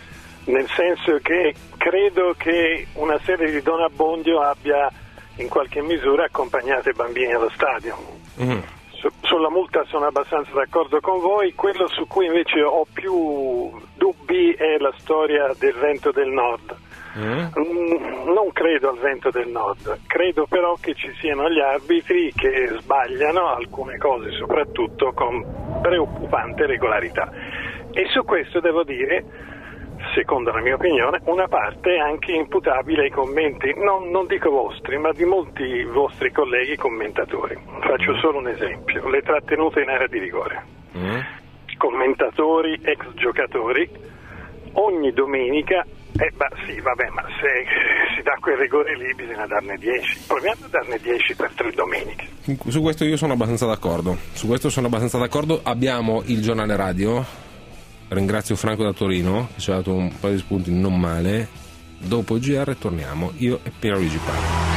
nel senso che credo che una serie di Don Abbondio abbia in qualche misura accompagnato i bambini allo stadio. Mm. Su- sulla multa sono abbastanza d'accordo con voi, quello su cui invece ho più dubbi è la storia del vento del nord. Mm. Mm, Non credo al vento del nord, credo però che ci siano gli arbitri che sbagliano alcune cose, soprattutto con preoccupante regolarità. E su questo devo dire, secondo la mia opinione, una parte è anche imputabile ai commenti, non, non dico vostri, ma di molti vostri colleghi commentatori. Faccio solo un esempio, le trattenute in area di rigore. Mm. Commentatori, ex giocatori, ogni domenica. Eh, beh, sì, vabbè, ma se si dà quel rigore lì bisogna darne dieci. Proviamo a darne dieci per tre domeniche. Su questo io sono abbastanza d'accordo. Su questo sono abbastanza d'accordo. Abbiamo il giornale radio. Ringrazio Franco da Torino che ci ha dato un paio di spunti non male. Dopo il G R torniamo io e Pierluigi Parra.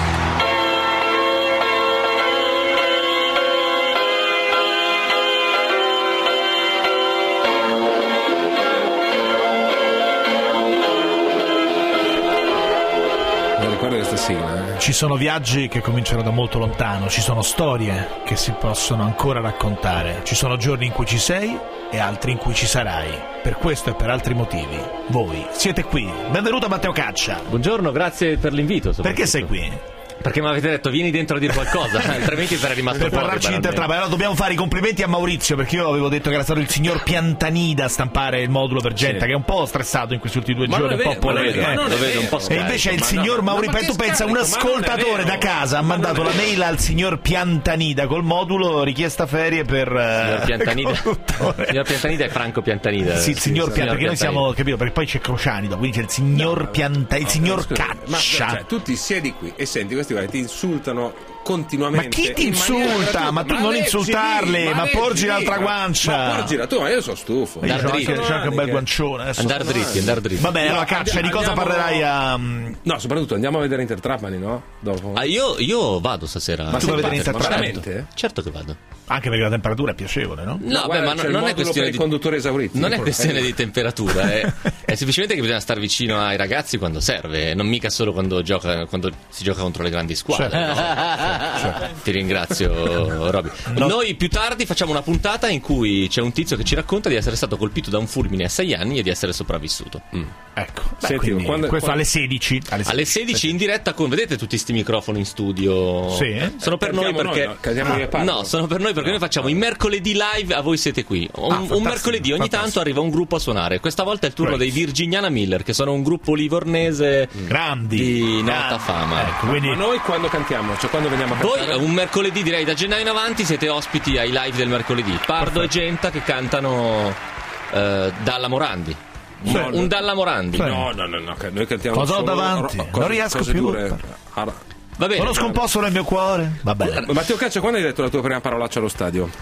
Ricordi questa sigla, eh? Ci sono viaggi che cominciano da molto lontano, ci sono storie che si possono ancora raccontare, ci sono giorni in cui ci sei e altri in cui ci sarai. Per questo e per altri motivi, voi siete qui. Benvenuto Matteo Caccia. Buongiorno, grazie per l'invito. Perché sei qui? Perché mi avete detto vieni dentro a dire qualcosa, altrimenti sarei rimasto Per fuori. parlarci di banalmente. Intertrap. Allora dobbiamo fare i complimenti a Maurizio, perché io avevo detto che era stato il signor Piantanida a stampare il modulo per Genta, Sì. che è un po' stressato in questi ultimi due Ma giorni, non un è po' vero, ma non è polemico. vero, eh. non è Lo vedo un po' vero. E scarico. invece il Ma signor no, Mauri, ma che tu pensa, un scarico? Ma non è ascoltatore vero. da casa ha Ma mandato non la è vero. mail al signor Piantanida col modulo richiesta ferie per Signor eh, Piantanida. conduttore. Signor Piantanida è Franco Piantanida. Sì, il signor Piantanida, perché noi siamo, Piantanida. capito, perché poi c'è Crocianido, quindi c'è il signor Piantanida, il signor Scusa, ma Caccia. cioè, tu ti siedi qui e senti questi guarda, ti insultano continuamente. Ma chi ti in maniera insulta? gratuita. Ma tu non leggi insultarli, lì, ma leggi porgi lì, l'altra ma- guancia. Ma porgila tu, ma io sono stufo. Io Andar c'ho dritto. anche, c'ho anche un bel Che- guancione adesso. Andar dritti, andar dritti. Va bene, No, allora Caccia, di cosa andiamo- parlerai a... No, soprattutto andiamo a vedere Intertrapani, no? Dopo. Ah, io, io vado stasera. Ma tu sei vuoi vedere pazzo, ma Intertrapani? veramente? Certo che vado. Anche perché la temperatura è piacevole, no? No, guarda, beh, ma c'è non, il non è modulo questione per i di conduttori esauriti. Non è Porca questione miseria. di temperatura, è, è semplicemente che bisogna stare vicino ai ragazzi quando serve, non mica solo quando, gioca, quando si gioca contro le grandi squadre. Certo. no? Ti ringrazio, Roby. No. Noi più tardi facciamo una puntata in cui c'è un tizio che ci racconta di essere stato colpito da un fulmine a sei anni e di essere sopravvissuto. Mm. Ecco, beh, Senti, quindi quando- questo quando- alle sedici. Alle Alle sedici in diretta con, vedete tutti sti microfoni in studio? Sì. Sono per noi Cantiamo perché noi, no? Cantiamo io e Paolo. No, sono per noi perché noi facciamo i mercoledì live, a voi siete qui. Un, un fantastico, mercoledì ogni fantastico. tanto arriva un gruppo a suonare. Questa volta è il turno Great. dei Virginiana Miller, che sono un gruppo livornese grandi. di nota grandi. fama. Ecco, quindi Ma noi quando cantiamo? Cioè quando veniamo a Voi cantare? un mercoledì, direi da gennaio in avanti, siete ospiti ai live del mercoledì. Pardo e Genta che cantano eh, Dalla Morandi. Sì. Un Dalla Morandi. Sì. No, no, no, no, che noi cantiamo Cosa ho solo davanti? ro- Non riesco cose più. dure. Ah, Va bene. Sono scomposto nel mio cuore. Va bene. Matteo Caccia, quando hai detto la tua prima parolaccia allo stadio?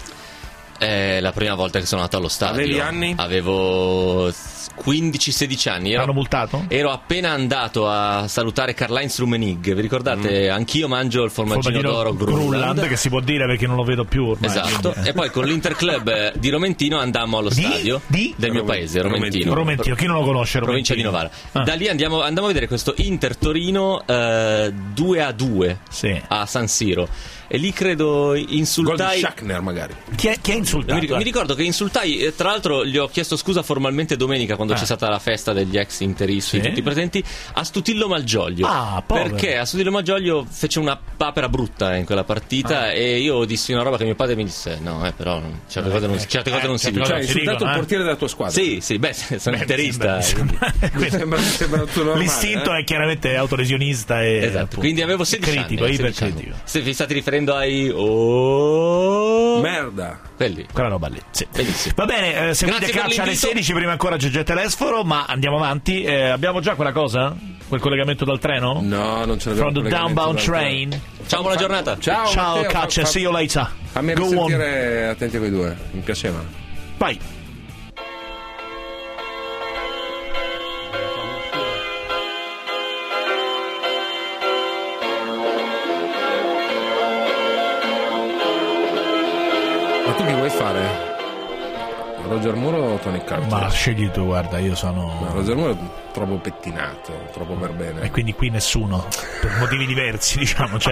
È la prima volta che sono andato allo stadio. Avevi anni? Avevo quindici sedici anni. Ero, Hanno multato? ero appena andato a salutare Karl-Heinz Rummenigge. Vi ricordate? Anch'io mangio il formaggino, d'oro Grunland, Grunland. che si può dire perché non lo vedo più ormai. Esatto. quindi, eh. E poi con l'Interclub eh, di Romentino andammo allo Di? stadio Di? del mio Romen- paese, Romentino. Romentino, chi non lo conosce? Provincia di Romentino? Novara. Ah. Da lì andiamo, andiamo a vedere questo Inter Torino eh, due a due Sì. a San Siro. E lì credo Gol di insultai. Shackner magari. Chi, è, chi ha insultato? Mi ric- mi ricordo che insultai, eh, tra l'altro gli ho chiesto scusa formalmente domenica domenica quando Ah. c'è stata la festa degli ex interisti Sì. tutti presenti a Stutillo Malgioglio. Ah, povero. Perché a Stutillo Malgioglio fece una papera brutta in quella partita Ah. e io dissi una roba che mio padre mi disse no, eh, però certe cose non, certe cose Eh, non si certe dicono. Cioè, hai si insultato dicono, il eh. portiere della tua squadra. Sì, sì, beh, sono Beh, interista. sembra- Mi sembra, mi sembra tutto normale. L'istinto eh? è chiaramente autolesionista e Esatto, appunto, quindi avevo sedici critico, anni. sedici ipercritico. anni. Se vi state riferendo ai oh Merda. quelli. Quella roba lì, sì. Benissimo. Va bene, eh, seguite Grazie per Calcio alle l'invito. sedici, prima ancora G G Telesforo, ma andiamo avanti. Eh, abbiamo già quella cosa? Quel collegamento dal treno? No, non ce l'abbiamo. From the collegamento downbound dal train. Ciao, buona giornata. Ciao, Ciao, Matteo, Calcio, fa- fa- see you later. Fammi Go on. risentire attenti a quei due, mi piaceva. Vai. Ma tu chi vuoi fare? Roger Moore o Tony Carter? Ma scegli tu, guarda, io sono... No, Roger Moore è troppo pettinato, troppo per bene. E quindi qui nessuno, per motivi diversi, diciamo, cioè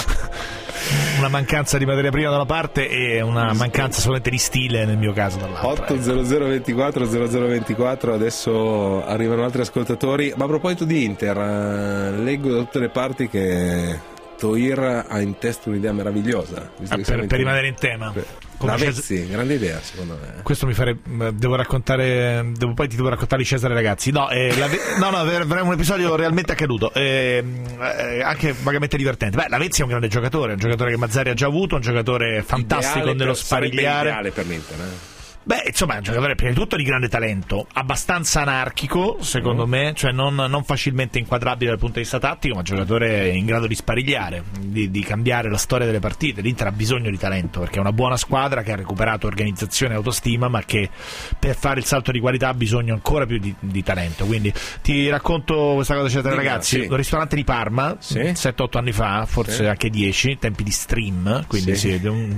una mancanza di materia prima da una parte e una mancanza solamente di stile nel mio caso dall'altra. otto zero zero ventiquattro zero zero ventiquattro, adesso arrivano altri ascoltatori. Ma a proposito di Inter, eh, leggo da tutte le parti che Toir ha in testa un'idea meravigliosa. visto Ah, che siamo per, in per tema. rimanere in tema. Per- Come Lavezzi, grande idea secondo me. Questo mi fare. Devo raccontare. Devo poi ti devo raccontare di Cesare Ragazzi. No, eh, la, no, no, avremo un episodio realmente accaduto. Eh, eh, anche vagamente divertente. Beh, Lavezzi è un grande giocatore, è un giocatore che Mazzari ha già avuto, un giocatore fantastico Ideale nello per- sarebbe sparigliare. ideale per l'Inter, eh. Beh, insomma, è un giocatore prima di tutto di grande talento, abbastanza anarchico, secondo mm. me, cioè non, non facilmente inquadrabile dal punto di vista tattico, ma un giocatore in grado di sparigliare, di, di cambiare la storia delle partite. L'Inter ha bisogno di talento, perché è una buona squadra che ha recuperato organizzazione e autostima, ma che per fare il salto di qualità ha bisogno ancora più di, di talento. Quindi ti racconto questa cosa, certo, ragazzi. Sì. Un ristorante di Parma, Sì. sette otto anni fa, forse Sì. anche dieci, tempi di stream, quindi Sì. sì, un,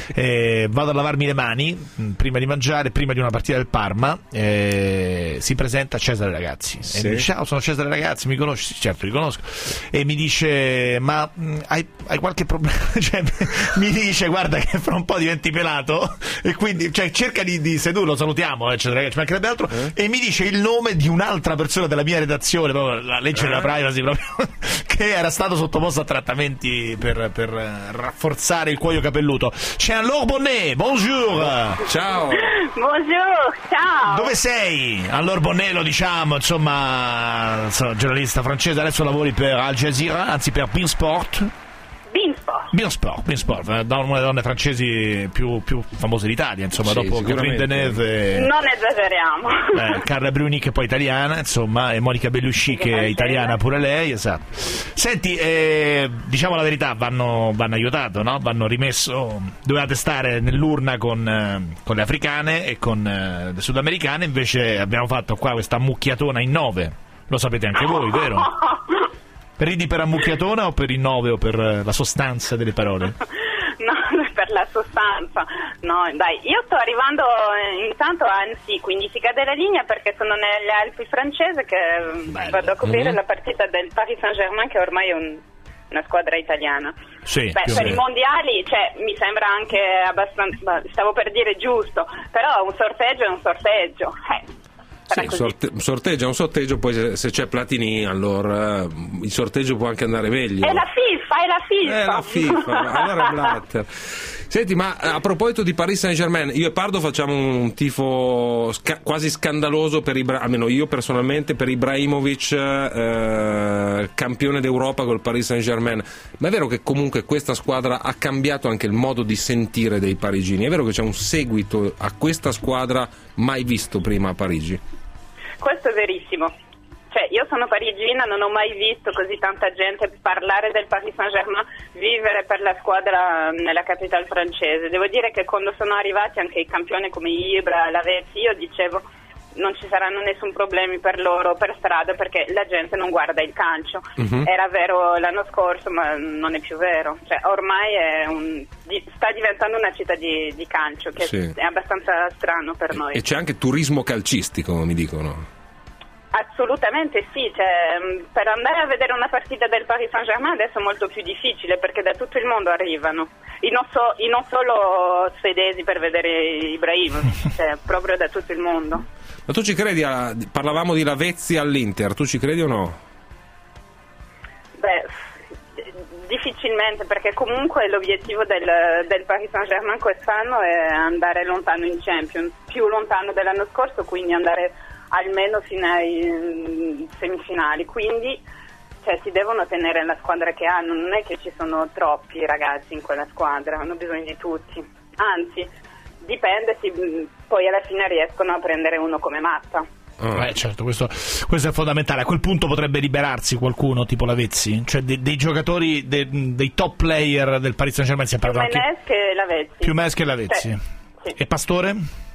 eh, vado a lavarmi le mani mh, prima di mangiare, prima di una partita del Parma, eh, si presenta Cesare Ragazzi Sì. e mi dice: ciao, sono Cesare Ragazzi, mi conosci? Sì, certo, li conosco. E mi dice: ma mh, hai, hai qualche problema? Cioè, mi dice: guarda che fra un po' diventi pelato, e quindi cioè, cerca di, di sedurlo, lo salutiamo, eh, Cesare Ragazzi, ci mancherebbe altro, Eh? e mi dice il nome di un'altra persona della mia redazione, proprio la legge Eh? della privacy, proprio, che era stato sottoposto a trattamenti per, per eh, rafforzare il cuoio capelluto. C'è Alain Bonnet, bonjour. Ciao. Buongiorno, ciao. Dove sei? Alain Bonnet, lo diciamo, insomma, insomma, giornalista francese, adesso lavori per Al Jazeera, anzi per Beansport. Beansport. Beansport, Beansport, eh, una delle donne francesi più, più famose d'Italia, insomma, Sì, dopo Catherine sicuramente. Deneuve. Non esageriamo. Eh, Carla Bruni, che è poi italiana, insomma, e Monica Bellusci, che è italiana pure lei, esatto. Senti, eh, diciamo la verità, vanno, vanno aiutato, no? Vanno rimesso. Dovevate stare nell'urna con, eh, con le africane e con eh, le sudamericane, invece abbiamo fatto qua questa ammucchiatona in nove. Lo sapete anche voi, vero? Ridi per ammucchiatona o per il nove o per eh, la sostanza delle parole? No, per la sostanza. No, dai, io sto arrivando eh, intanto a Annecy, quindi si cade la linea perché sono nelle Alpi francesi che eh, Bello. vado a coprire Mm-hmm. la partita del Paris Saint-Germain, che ormai è un- una squadra italiana. Sì, Beh, più o per i meno. mondiali, cioè, mi sembra anche abbastanza, stavo per dire giusto, però un sorteggio è un sorteggio. Eh. Sì, Sarà così. sorte- un sorteggio è un sorteggio, poi se, se c'è Platini allora eh, il sorteggio può anche andare meglio. È la FIFA, è la FIFA. È la FIFA, allora Blatter. Senti, ma a proposito di Paris Saint-Germain, io e Pardo facciamo un tifo sca- quasi scandaloso per Ibra- almeno io personalmente, per Ibrahimovic, eh, campione d'Europa col Paris Saint-Germain. Ma è vero che comunque questa squadra ha cambiato anche il modo di sentire dei parigini? È vero che c'è un seguito a questa squadra mai visto prima a Parigi? Questo è verissimo. Cioè, io sono parigina, non ho mai visto così tanta gente parlare del Paris Saint-Germain, vivere per la squadra nella capitale francese. Devo dire che quando sono arrivati anche i campioni come Ibra, Lavezzi, io dicevo non ci saranno nessun problema per loro per strada perché la gente non guarda il calcio. Mhm. Era vero l'anno scorso, ma non è più vero. Cioè, ormai è un, di- sta diventando una città di, di calcio, che Sì. è abbastanza strano per noi. E c'è anche turismo calcistico, mi dicono. Assolutamente sì, cioè, mh, per andare a vedere una partita del Paris Saint-Germain adesso è molto più difficile perché da tutto il mondo arrivano, e non, so, e non solo svedesi per vedere Ibrahimovic, cioè, proprio da tutto il mondo. Ma tu ci credi? A... Parlavamo di Lavezzi all'Inter, tu ci credi o no? Beh, difficilmente, perché comunque l'obiettivo del, del Paris Saint-Germain quest'anno è andare lontano in Champions, più lontano dell'anno scorso, quindi andare almeno fino ai semifinali, quindi cioè, si devono tenere la squadra che hanno, non è che ci sono troppi ragazzi in quella squadra, hanno bisogno di tutti, anzi dipende se poi alla fine riescono a prendere uno come Matta. Oh. Eh, certo, questo, questo è fondamentale. A quel punto potrebbe liberarsi qualcuno tipo Lavezzi, cioè dei, dei giocatori, dei, dei top player del Paris Saint-Germain. Si è parlato più Menez che Lavezzi. Più Menez che Lavezzi. Cioè, sì. E Pastore?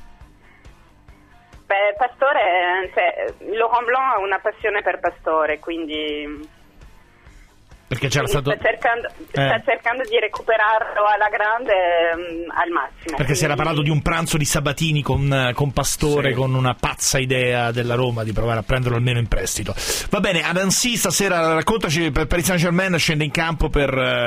Beh, Pastore, cioè, Laurent Blanc ha una passione per Pastore, quindi... Perché c'era stato... sta, cercando, eh. sta cercando di recuperarlo alla grande um, al massimo. Perché quindi... si era parlato di un pranzo di Sabatini con, con Pastore, sì. Con una pazza idea della Roma di provare a prenderlo almeno in prestito. Va bene, ad Annecy stasera raccontaci, per Paris Saint-Germain scende in campo per...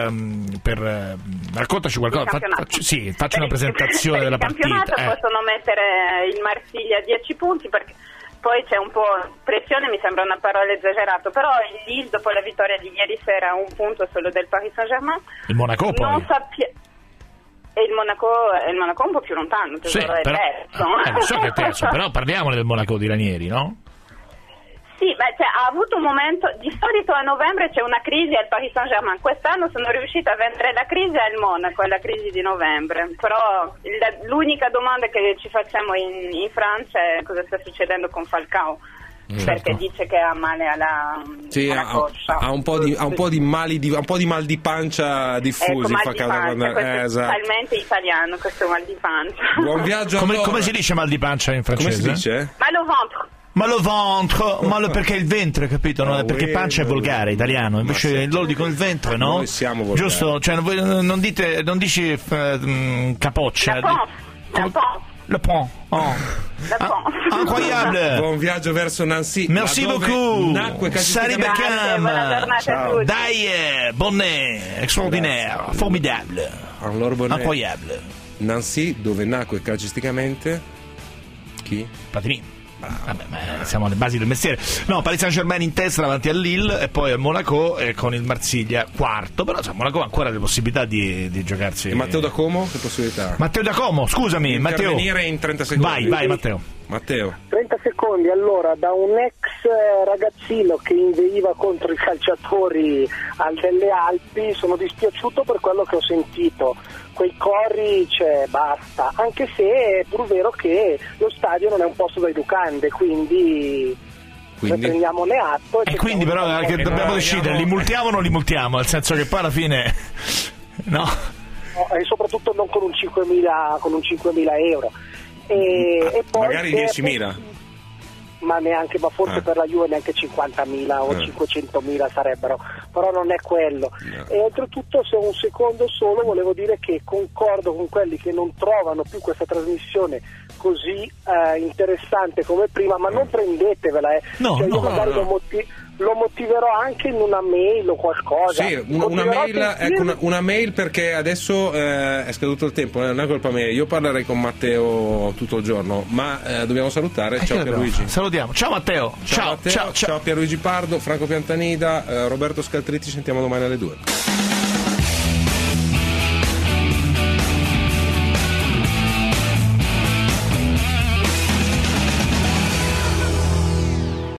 per raccontaci qualcosa, Fa, faccio, sì, faccio una presentazione della partita. Il campionato eh. possono mettere il Marsiglia a dieci punti, perché... Poi c'è un po' pressione, mi sembra una parola esagerata, però il Lille dopo la vittoria di ieri sera a un punto solo del Paris Saint-Germain. Il Monaco poi. Non sappia... E il Monaco, il Monaco è un po' più lontano, sì, è però, terzo. Eh, lo so che è terzo, però parliamone del Monaco di Ranieri, no? Sì, beh, cioè, ha avuto un momento, di solito a novembre c'è una crisi al Paris Saint-Germain, quest'anno sono riuscita a vendere la crisi al Monaco, alla crisi di novembre, però la, l'unica domanda che ci facciamo in, in Francia è cosa sta succedendo con Falcao, certo. Perché dice che ha male alla, sì, alla ha, coscia. Ha un po' di, ha un po' di mali di, un po' di mal di pancia diffusi, ecco, fa mal di pancia, quando... questo eh, è esatto. totalmente italiano questo mal di pancia. Buon viaggio. Come, allora. come si dice mal di pancia in francese? Come si dice? Mal au ventre. Ma lo ventre, ma lo perché il ventre, capito? No? No, perché pancia è volgare, italiano, invece sì. Loro dicono il ventre, no? Noi siamo volgari. Giusto? Cioè, voi non dite, non dici uh, capoccia. La pont, la Le pont. Oh. Ah, incroyable. Buon viaggio verso Nancy. Merci beaucoup. Nacque Sari Beckham. Dai, Dai, bonnet, extraordinaire, formidable, incroyable. Nancy, dove nacque calcisticamente chi? Platini. Vabbè, ma siamo alle basi del mestiere. No, Paris Saint-Germain in testa davanti al Lille e poi al Monaco e con il Marsiglia quarto. Però insomma, Monaco ha ancora le possibilità di, di giocarsi. E Matteo Da Como? Che possibilità? Matteo Da Como, scusami, Matteo. Intervenire in trenta secondi. Vai, vai, Matteo. Matteo. trenta secondi, allora, da un ex ragazzino che inveiva contro i calciatori al delle Alpi, sono dispiaciuto per quello che ho sentito. Quei corri, cioè, basta, anche se è pur vero che lo stadio non è un posto da educande, quindi, quindi? ne prendiamone atto. E, e quindi però che dobbiamo no, decidere, andiamo... li multiamo o non li multiamo, nel senso che poi alla fine, no? no e soprattutto non con un cinquemila, con un cinquemila euro. E, ah, e poi magari diecimila. Ma neanche, ma forse ah. per la Juve neanche cinquantamila o ah. cinquecentomila sarebbero, però non è quello. No. E oltretutto, se ho un secondo solo, volevo dire che concordo con quelli che non trovano più questa trasmissione così eh, interessante come prima, ma non prendetevela, eh. no, cioè, no, io magari no. lo, motiv- lo motiverò anche in una mail o qualcosa. Sì, una, una, mail, ecco, una, una mail perché adesso eh, è scaduto il tempo, non è colpa mia, io parlerei con Matteo tutto il giorno, ma eh, dobbiamo salutare. Eh, ciao Pierluigi. Salutiamo, ciao Matteo. Ciao, ciao, Matteo. ciao, ciao. Ciao Pierluigi Pardo, Franco Piantanida, eh, Roberto Scaltritti, ci sentiamo domani alle due.